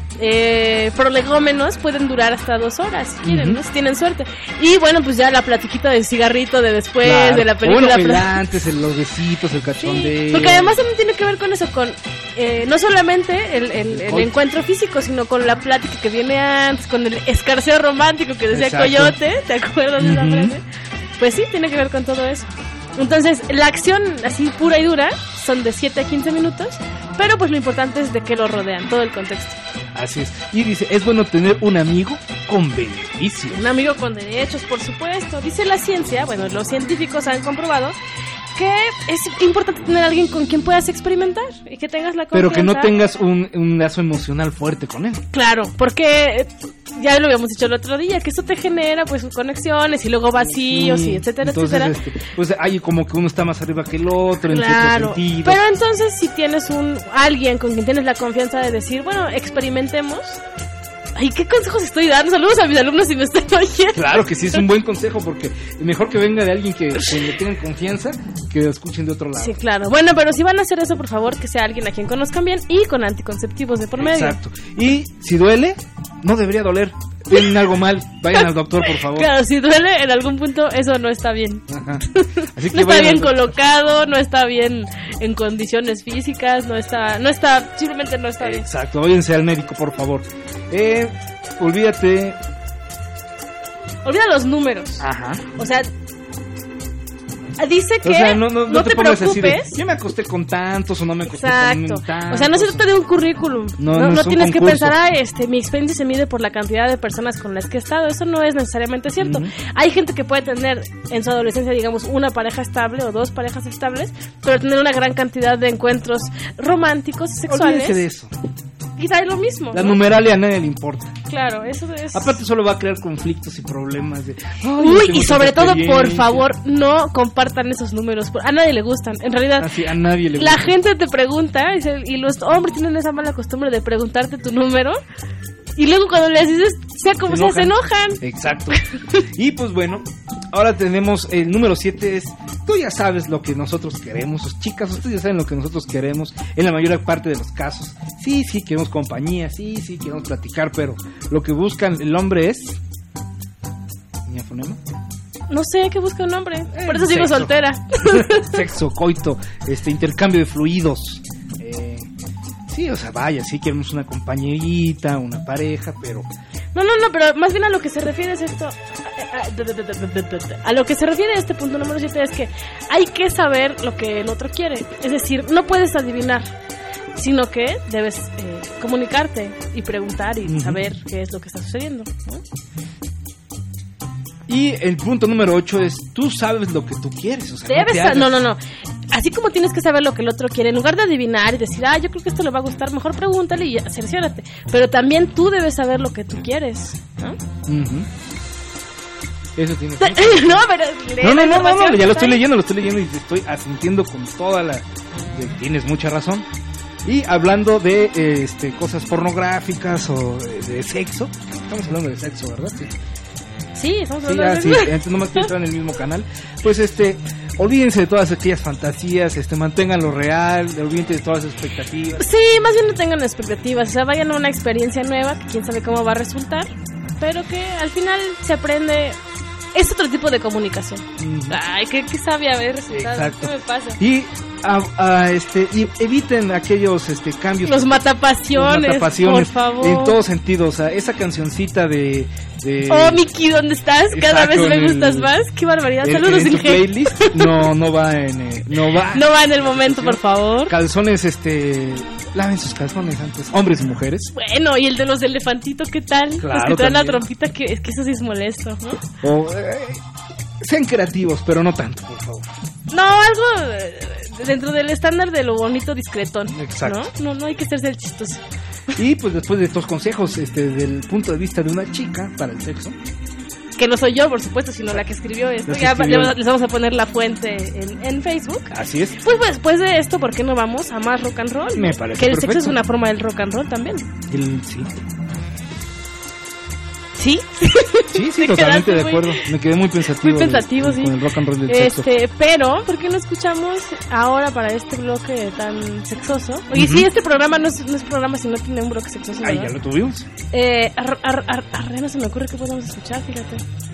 prolegómenos pueden durar hasta 2 horas si quieren, ¿no? Si tienen suerte. Y bueno, pues ya la platiquita del cigarrito de después, claro, de la película. Bueno, antes, los besitos, el cachondeo. Sí, porque además también tiene que ver con eso, con no solamente el encuentro físico, sino con la plática que viene antes, con el escarceo romántico que decía Coyote, ¿te acuerdas de esa frase? Pues sí, tiene que ver con todo eso. Entonces, la acción así pura y dura son de 7 a 15 minutos, pero pues lo importante es de que lo rodean, todo el contexto. Así es. Y dice, es bueno tener un amigo con beneficios. Un amigo con derechos, por supuesto. Dice la ciencia, bueno, los científicos han comprobado que es importante tener a alguien con quien puedas experimentar y que tengas la confianza. Pero que no tengas un lazo emocional fuerte con él. Claro, porque ya lo habíamos dicho el otro día, que eso te genera pues conexiones y luego vacíos y etcétera, entonces, etcétera. Pues hay como que uno está más arriba que el otro, en Claro, cierto sentido. pero entonces si tienes alguien con quien tienes la confianza de decir, bueno, experimentemos. Ay, ¿qué consejos estoy dando? Saludos a mis alumnos si me están oyendo. Claro que sí, es un buen consejo, porque mejor que venga de alguien que le tengan confianza que lo escuchen de otro lado. Sí, claro. Bueno, pero si van a hacer eso, por favor, que sea alguien a quien conozcan bien y con anticonceptivos de por medio. Exacto. Y si duele, no debería doler. Tienen algo mal, vayan al doctor, por favor. Claro, si duele en algún punto, eso no está bien. Ajá. Así que no está bien colocado, no está bien en condiciones físicas, simplemente no está bien. Exacto, váyanse al médico, por favor. Olvídate. Olvida los números. Ajá. O sea, dice que o sea, no te pongas así de, preocupes. yo me acosté con tantos o no me acosté Exacto. con tantos. O sea, no se trata de un currículum. No tienes que pensar, mi experiencia se mide por la cantidad de personas con las que he estado. Eso no es necesariamente cierto. Hay gente que puede tener en su adolescencia, digamos, una pareja estable o dos parejas estables, pero tener una gran cantidad de encuentros románticos y sexuales. Olvídense de eso. Y da lo mismo. La numeralia a nadie le importa. Claro, eso es. Aparte solo va a crear conflictos y problemas de... y sobre todo, por favor, no compartan esos números. A nadie le gustan. En realidad, así, a nadie le la gusta. gente te pregunta y los hombres tienen esa mala costumbre de preguntarte tu número. Y luego cuando les dices, sea como sea, se enojan. Exacto. Y pues bueno, ahora tenemos el número 7 es, tú ya sabes lo que nosotros queremos, chicas, ustedes ya saben lo que nosotros queremos, en la mayor parte de los casos. Sí, queremos compañía, sí, queremos platicar, pero lo que buscan el hombre es... ¿Niña fonema? No sé qué busca un hombre, por eso sigo soltera. Sexo, coito, intercambio de fluidos. Sí, o sea, vaya, sí queremos una compañerita, una pareja, pero... No, pero más bien a lo que se refiere es esto... A lo que se refiere a este punto número 7 es que hay que saber lo que el otro quiere. Es decir, no puedes adivinar, sino que debes comunicarte y preguntar y saber qué es lo que está sucediendo, ¿no? Y el punto número 8 es, tú sabes lo que tú quieres. O sea, no. Así como tienes que saber lo que el otro quiere, en lugar de adivinar y decir, yo creo que esto le va a gustar, mejor pregúntale y cerciórate. Pero también tú debes saber lo que tú quieres, ¿no? Eso tiene No, ya lo estoy leyendo y te estoy asintiendo con toda la... Tienes mucha razón. Y hablando de cosas pornográficas o de sexo, estamos hablando de sexo, ¿verdad? Sí, estamos hablando de sexo. Entonces no más que entrar en el mismo canal. Pues olvídense de todas aquellas fantasías, manténganlo real, olvídense de todas las expectativas. Sí, más bien no tengan expectativas, o sea, vayan a una experiencia nueva, que quién sabe cómo va a resultar, pero que al final se aprende... Es otro tipo de comunicación. Ay, qué sabia haber resultado. Exacto. ¿Qué me pasa? Y y eviten aquellos cambios. Los matapasiones, por favor. En todo sentido, o sea, esa cancioncita de Oh, Miki, ¿dónde estás? Cada vez me gustas más. Qué barbaridad. Saludos, en tu playlist. No va en el momento, por favor. Calzones, laven sus calzones antes, hombres y mujeres. Bueno, y el de los elefantitos, ¿qué tal? Claro, los que traen la también. trompita, que es que eso sí es molesto, ¿no? Sean creativos, pero no tanto, por favor. No, algo dentro del estándar de lo bonito discretón. Exacto. No hay que hacerse el chistoso. Y pues después de estos consejos, desde el punto de vista de una chica para el sexo, que no soy yo, por supuesto, sino la que escribió esto. Ya les vamos a poner la fuente en Facebook. Así es. Pues después de esto, ¿por qué no vamos a más rock and roll? Me parece que el perfecto. sexo es una forma del rock and roll también. Sí. ¿Sí? Sí, totalmente de acuerdo. Me quedé muy pensativo. Sí. Con el rock and roll del sexo. Pero, ¿por qué no escuchamos ahora para este bloque tan sexoso? Oye, sí, este programa no es programa si no tiene un bloque sexoso. Ahí ¿verdad? ya lo tuvimos. No se me ocurre qué podemos escuchar, fíjate.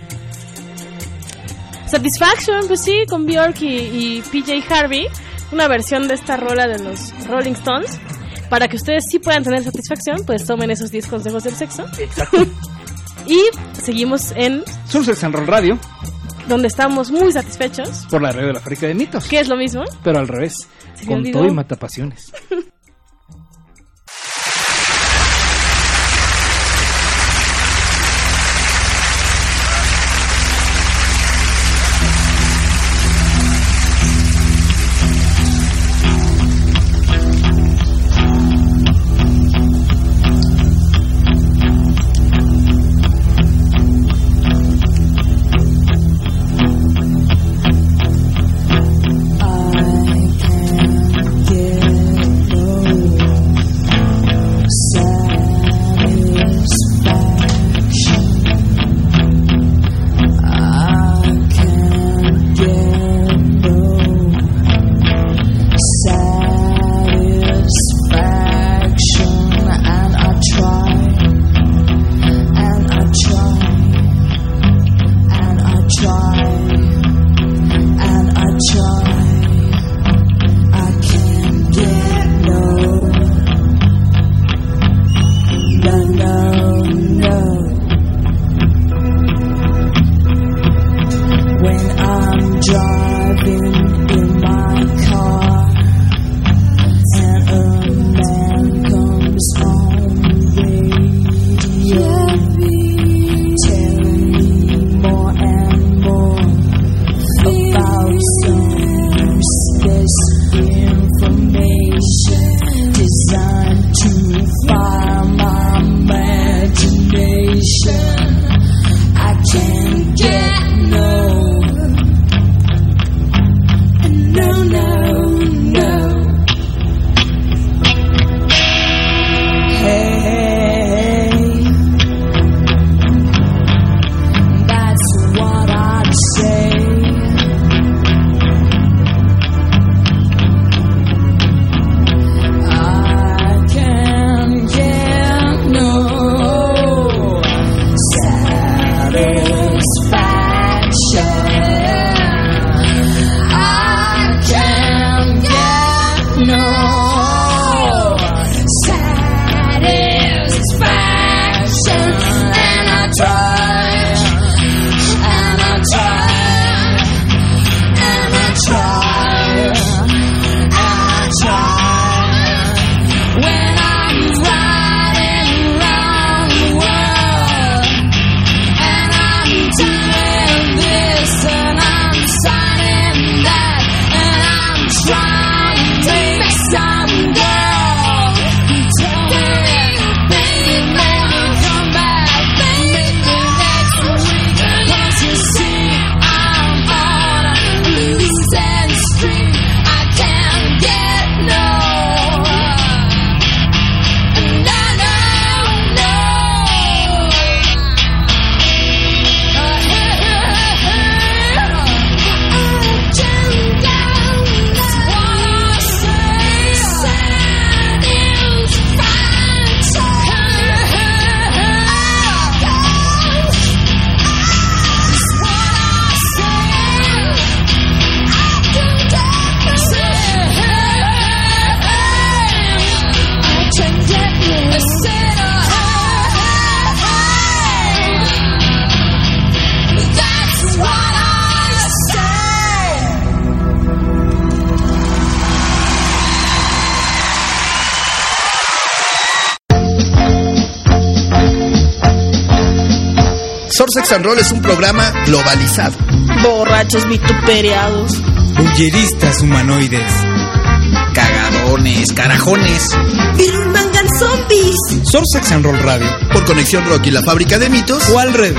Satisfaction, pues sí, con Björk y PJ Harvey. Una versión de esta rola de los Rolling Stones. Para que ustedes sí puedan tener satisfacción, pues tomen esos 10 consejos del sexo. Exacto. Y seguimos en Sex and Roll Radio, donde estamos muy satisfechos. Por la radio de la Fábrica de Mitos. Que es lo mismo. Pero al revés. Con todo y matapasiones. Sor Sex and Roll es un programa globalizado. Borrachos vituperiados. Bulleristas humanoides. Cagadones, carajones. Mangan zombies. Sor Sex and Roll Radio. Por Conexión Rock y la Fábrica de Mitos. O al revés.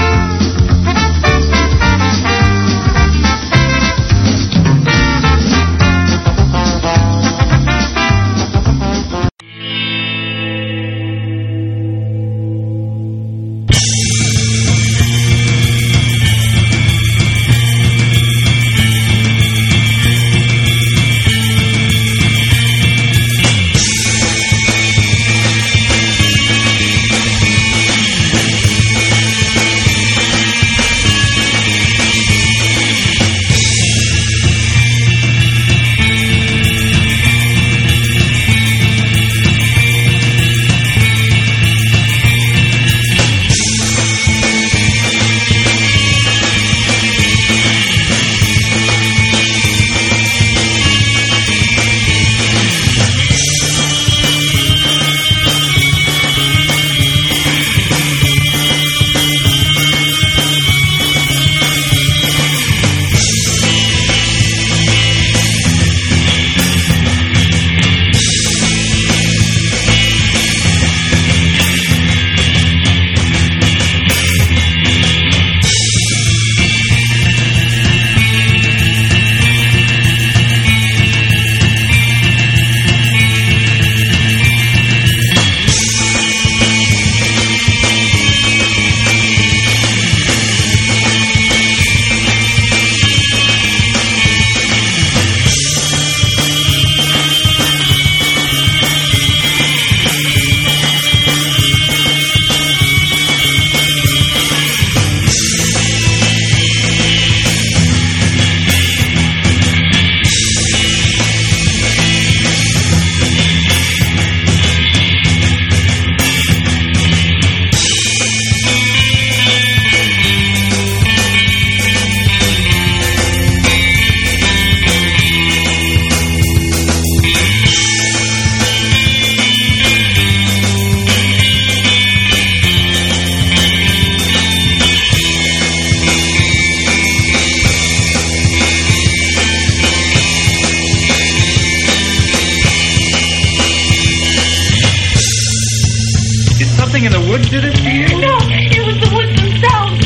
something in the woods did it to you? No, it was the woods themselves.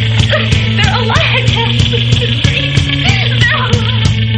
They're alive. They're alive.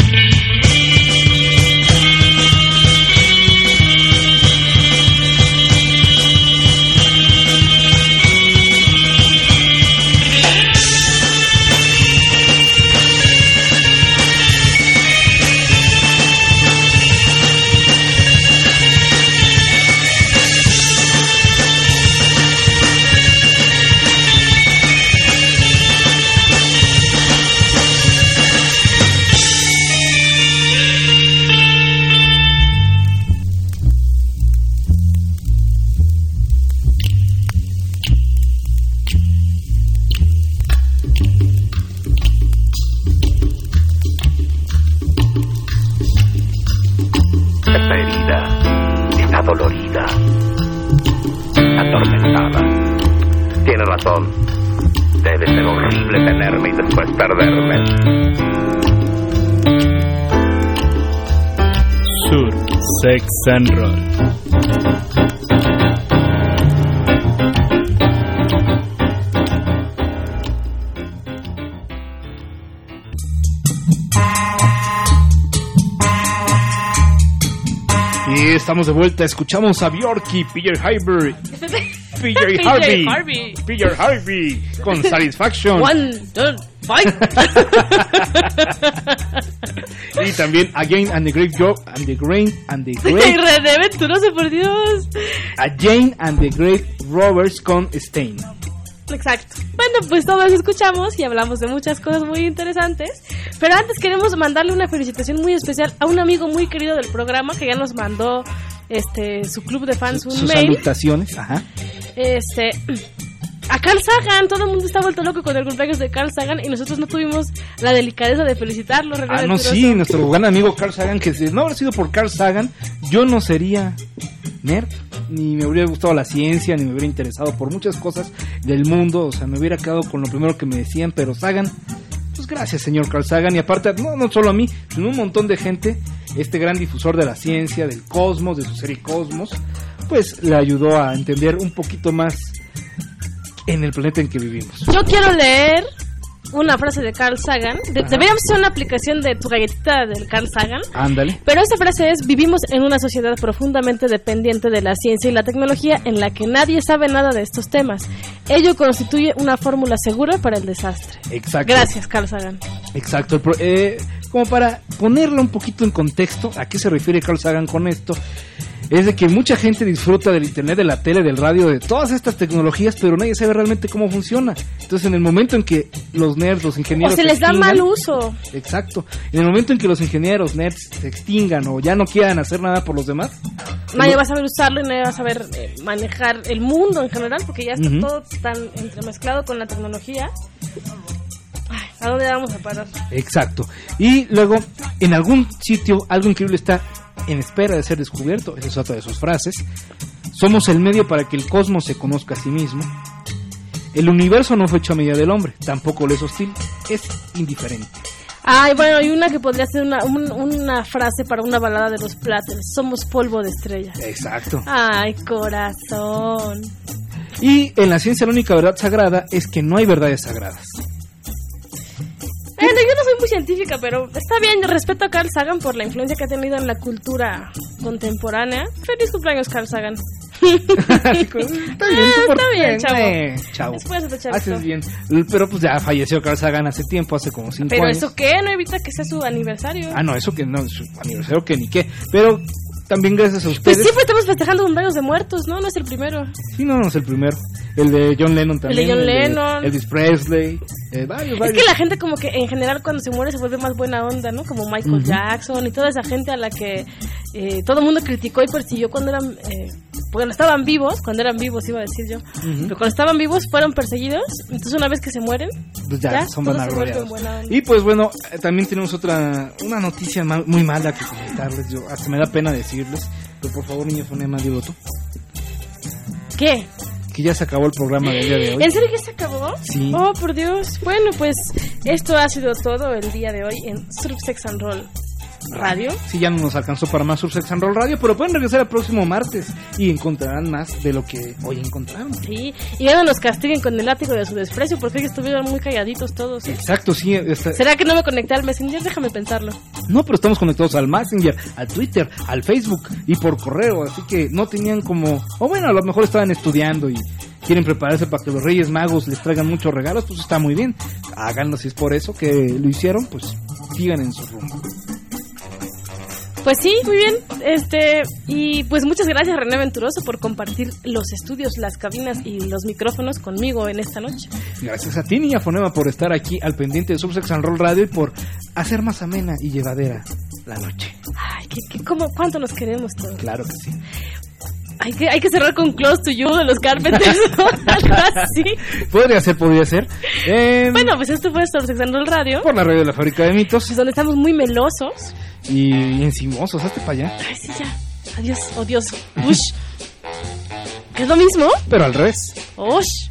Debe ser horrible tenerme y después perderme. Sur Sex and Roll. Y estamos de vuelta, escuchamos a Björk y PJ Harvey. PJ Harvey con Satisfaction. 1, 2, 5. Y también Again and the Great Job and the Grain and the Great. René Venturoso, por Dios. A Jane and the Great Roberts con Stain. Exacto. Bueno, pues todo eso escuchamos y hablamos de muchas cosas muy interesantes. Pero antes queremos mandarle una felicitación muy especial a un amigo muy querido del programa que ya nos mandó su club de fans un sus mail. Salutaciones, ajá. A Carl Sagan, todo el mundo está vuelto loco con el cumpleaños de Carl Sagan y nosotros no tuvimos la delicadeza de felicitarlo. No, sí, nuestro gran amigo Carl Sagan, que si no hubiera sido por Carl Sagan, yo no sería nerd. ni me hubiera gustado la ciencia, ni me hubiera interesado por muchas cosas del mundo. O sea, me hubiera quedado con lo primero que me decían, pero Sagan, pues gracias, señor Carl Sagan. Y aparte, no solo a mí, sino un montón de gente, este gran difusor de la ciencia, del cosmos, de su serie Cosmos, pues le ayudó a entender un poquito más en el planeta en que vivimos. Yo quiero leer una frase de Carl Sagan. Deberíamos hacer una aplicación de tu galletita del Carl Sagan. Ándale. Pero esa frase es: vivimos en una sociedad profundamente dependiente de la ciencia y la tecnología en la que nadie sabe nada de estos temas. Ello constituye una fórmula segura para el desastre. Exacto. Gracias, Carl Sagan. Exacto. Como para ponerlo un poquito en contexto, ¿a qué se refiere Carl Sagan con esto? Es de que mucha gente disfruta del internet, de la tele, del radio, de todas estas tecnologías, pero nadie sabe realmente cómo funciona. Entonces, en el momento en que los nerds, los ingenieros... O se les da mal uso. Exacto. En el momento en que los ingenieros, nerds, se extingan o ya no quieran hacer nada por los demás... Nadie va a saber usarlo y nadie va a saber manejar el mundo en general, porque ya está todo tan entremezclado con la tecnología. Ay, ¿a dónde vamos a parar? Exacto. Y luego, en algún sitio, algo increíble está en espera de ser descubierto. Esa es otra de sus frases. Somos el medio para que el cosmos se conozca a sí mismo. El universo no fue hecho a medida del hombre, tampoco le es hostil, es indiferente. Ay, bueno, y una que podría ser una frase para una balada de los Platters: somos polvo de estrellas. Exacto. Ay, corazón. Y en la ciencia la única verdad sagrada es que no hay verdades sagradas. Yo no soy muy científica, pero está bien. Respeto a Carl Sagan por la influencia que ha tenido en la cultura contemporánea. Feliz cumpleaños, Carl Sagan. Está bien, chavo. Después de haces bien. Pero pues ya falleció Carl Sagan hace tiempo, hace como 5 años. Pero eso qué, no evita que sea su aniversario. Ah, no, eso que no, su aniversario que ni qué. Pero también gracias a ustedes. Pues siempre estamos festejando cumpleaños de muertos, ¿no? No es el primero. Sí, no es el primero. El de John Lennon también. El de John Lennon. Elvis Presley. Varios. Es que la gente como que en general cuando se muere se vuelve más buena onda, ¿no? Como Michael Jackson y toda esa gente a la que todo el mundo criticó y persiguió cuando eran... cuando estaban vivos, iba a decir yo. Pero cuando estaban vivos fueron perseguidos. Entonces una vez que se mueren, pues ya son vanagloriados. Y pues bueno, también tenemos una noticia muy mala que comentarles. Yo hasta me da pena decirles. Pero por favor, niño fonema, dilo tú. ¿Qué? Que ya se acabó el programa del día de hoy. ¿En serio que se acabó? Sí. Oh, por Dios. Bueno, pues esto ha sido todo el día de hoy en Surf Sex and Roll Radio. Sí, ya no nos alcanzó para más Surf Sex and Roll Radio, pero pueden regresar el próximo martes y encontrarán más de lo que hoy encontraron. Sí, y ya no nos castiguen con el látigo de su desprecio, porque hoy estuvieron muy calladitos todos. Exacto, sí. ¿Será que no me conecté al Messenger? Déjame pensarlo. No, pero estamos conectados al Messenger, al Twitter, al Facebook y por correo, así que no tenían como... O bueno, a lo mejor estaban estudiando y quieren prepararse para que los Reyes Magos les traigan muchos regalos, pues está muy bien. Háganlo, si es por eso que lo hicieron, pues sigan en su rumbo. Pues sí, muy bien. Y pues muchas gracias, René Venturoso, por compartir los estudios, las cabinas y los micrófonos conmigo en esta noche. Gracias a ti, niña fonema, por estar aquí al pendiente de Surf Sex and Roll Radio y por hacer más amena y llevadera la noche. Ay, ¿cuánto nos queremos todos? Claro que sí. Hay que cerrar con Close to You de los Carpenters o algo así. Podría ser. Bueno, pues esto fue Surf Sex and Roll Radio. Por la radio de la Fábrica de Mitos. Pues donde estamos muy melosos. Y encimosos, hazte para allá. Ay, sí, ya. Adiós, oh Dios. Ush. ¿Que es lo mismo? Pero al revés. Ush.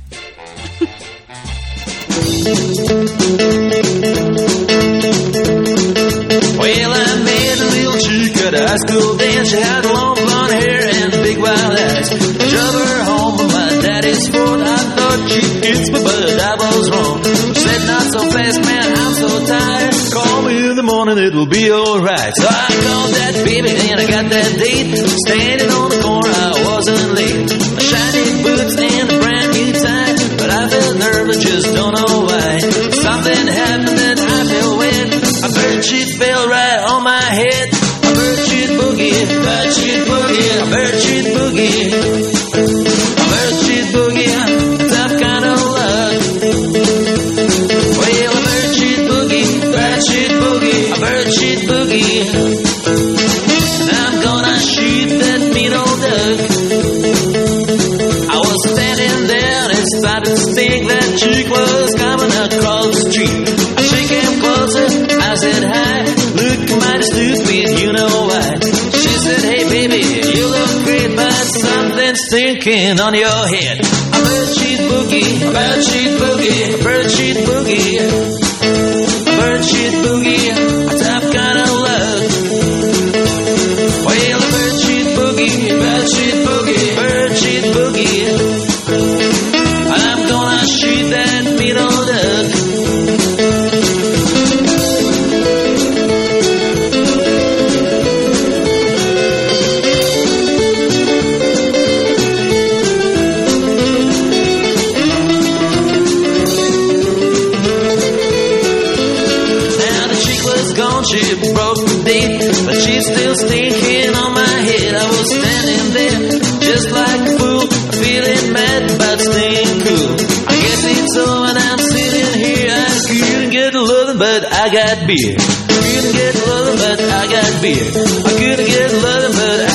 Well, I met a little chick at a high school dance. She had long blonde hair and big wild eyes. Drove her home with my daddy's Ford. I thought she'd kiss me, but I was wrong. Said, not so fast, man, I'm so tired. Call me in the morning, it'll be alright. So I called that baby and I got that date. Standing on the corner, I wasn't late. Shiny boots and a brand new tie, but I felt nervous, just don't know why. Something happened that I felt wet. A bird shit fell right on my head. A bird shit boogie, bird shit boogie, a bird shit boogie. A bird shit boogie, tough kind of luck. Well, a bird shit boogie, a bird shit boogie. And I'm gonna shoot that mean old duck. I was standing there and it started to stink. That chick was coming across the street. I shake him closer, I said hi. Look mighty stupid, thinking on your head. A bird-sheet boogie, a bird-sheet boogie, a bird-sheet boogie, a bird-sheet boogie, a top kind of luck. Well, a bird-sheet boogie, bird-sheet boogie, bird-sheet boogie, and I'm gonna shoot that meat old duck. She broke the date, but she's still stinking on my head. I was standing there, just like a fool, feeling mad but staying cool. I guess it's so when I'm sitting here. I couldn't get loving, but I got beer. Couldn't get loving, but I got beer. I couldn't get loving, but I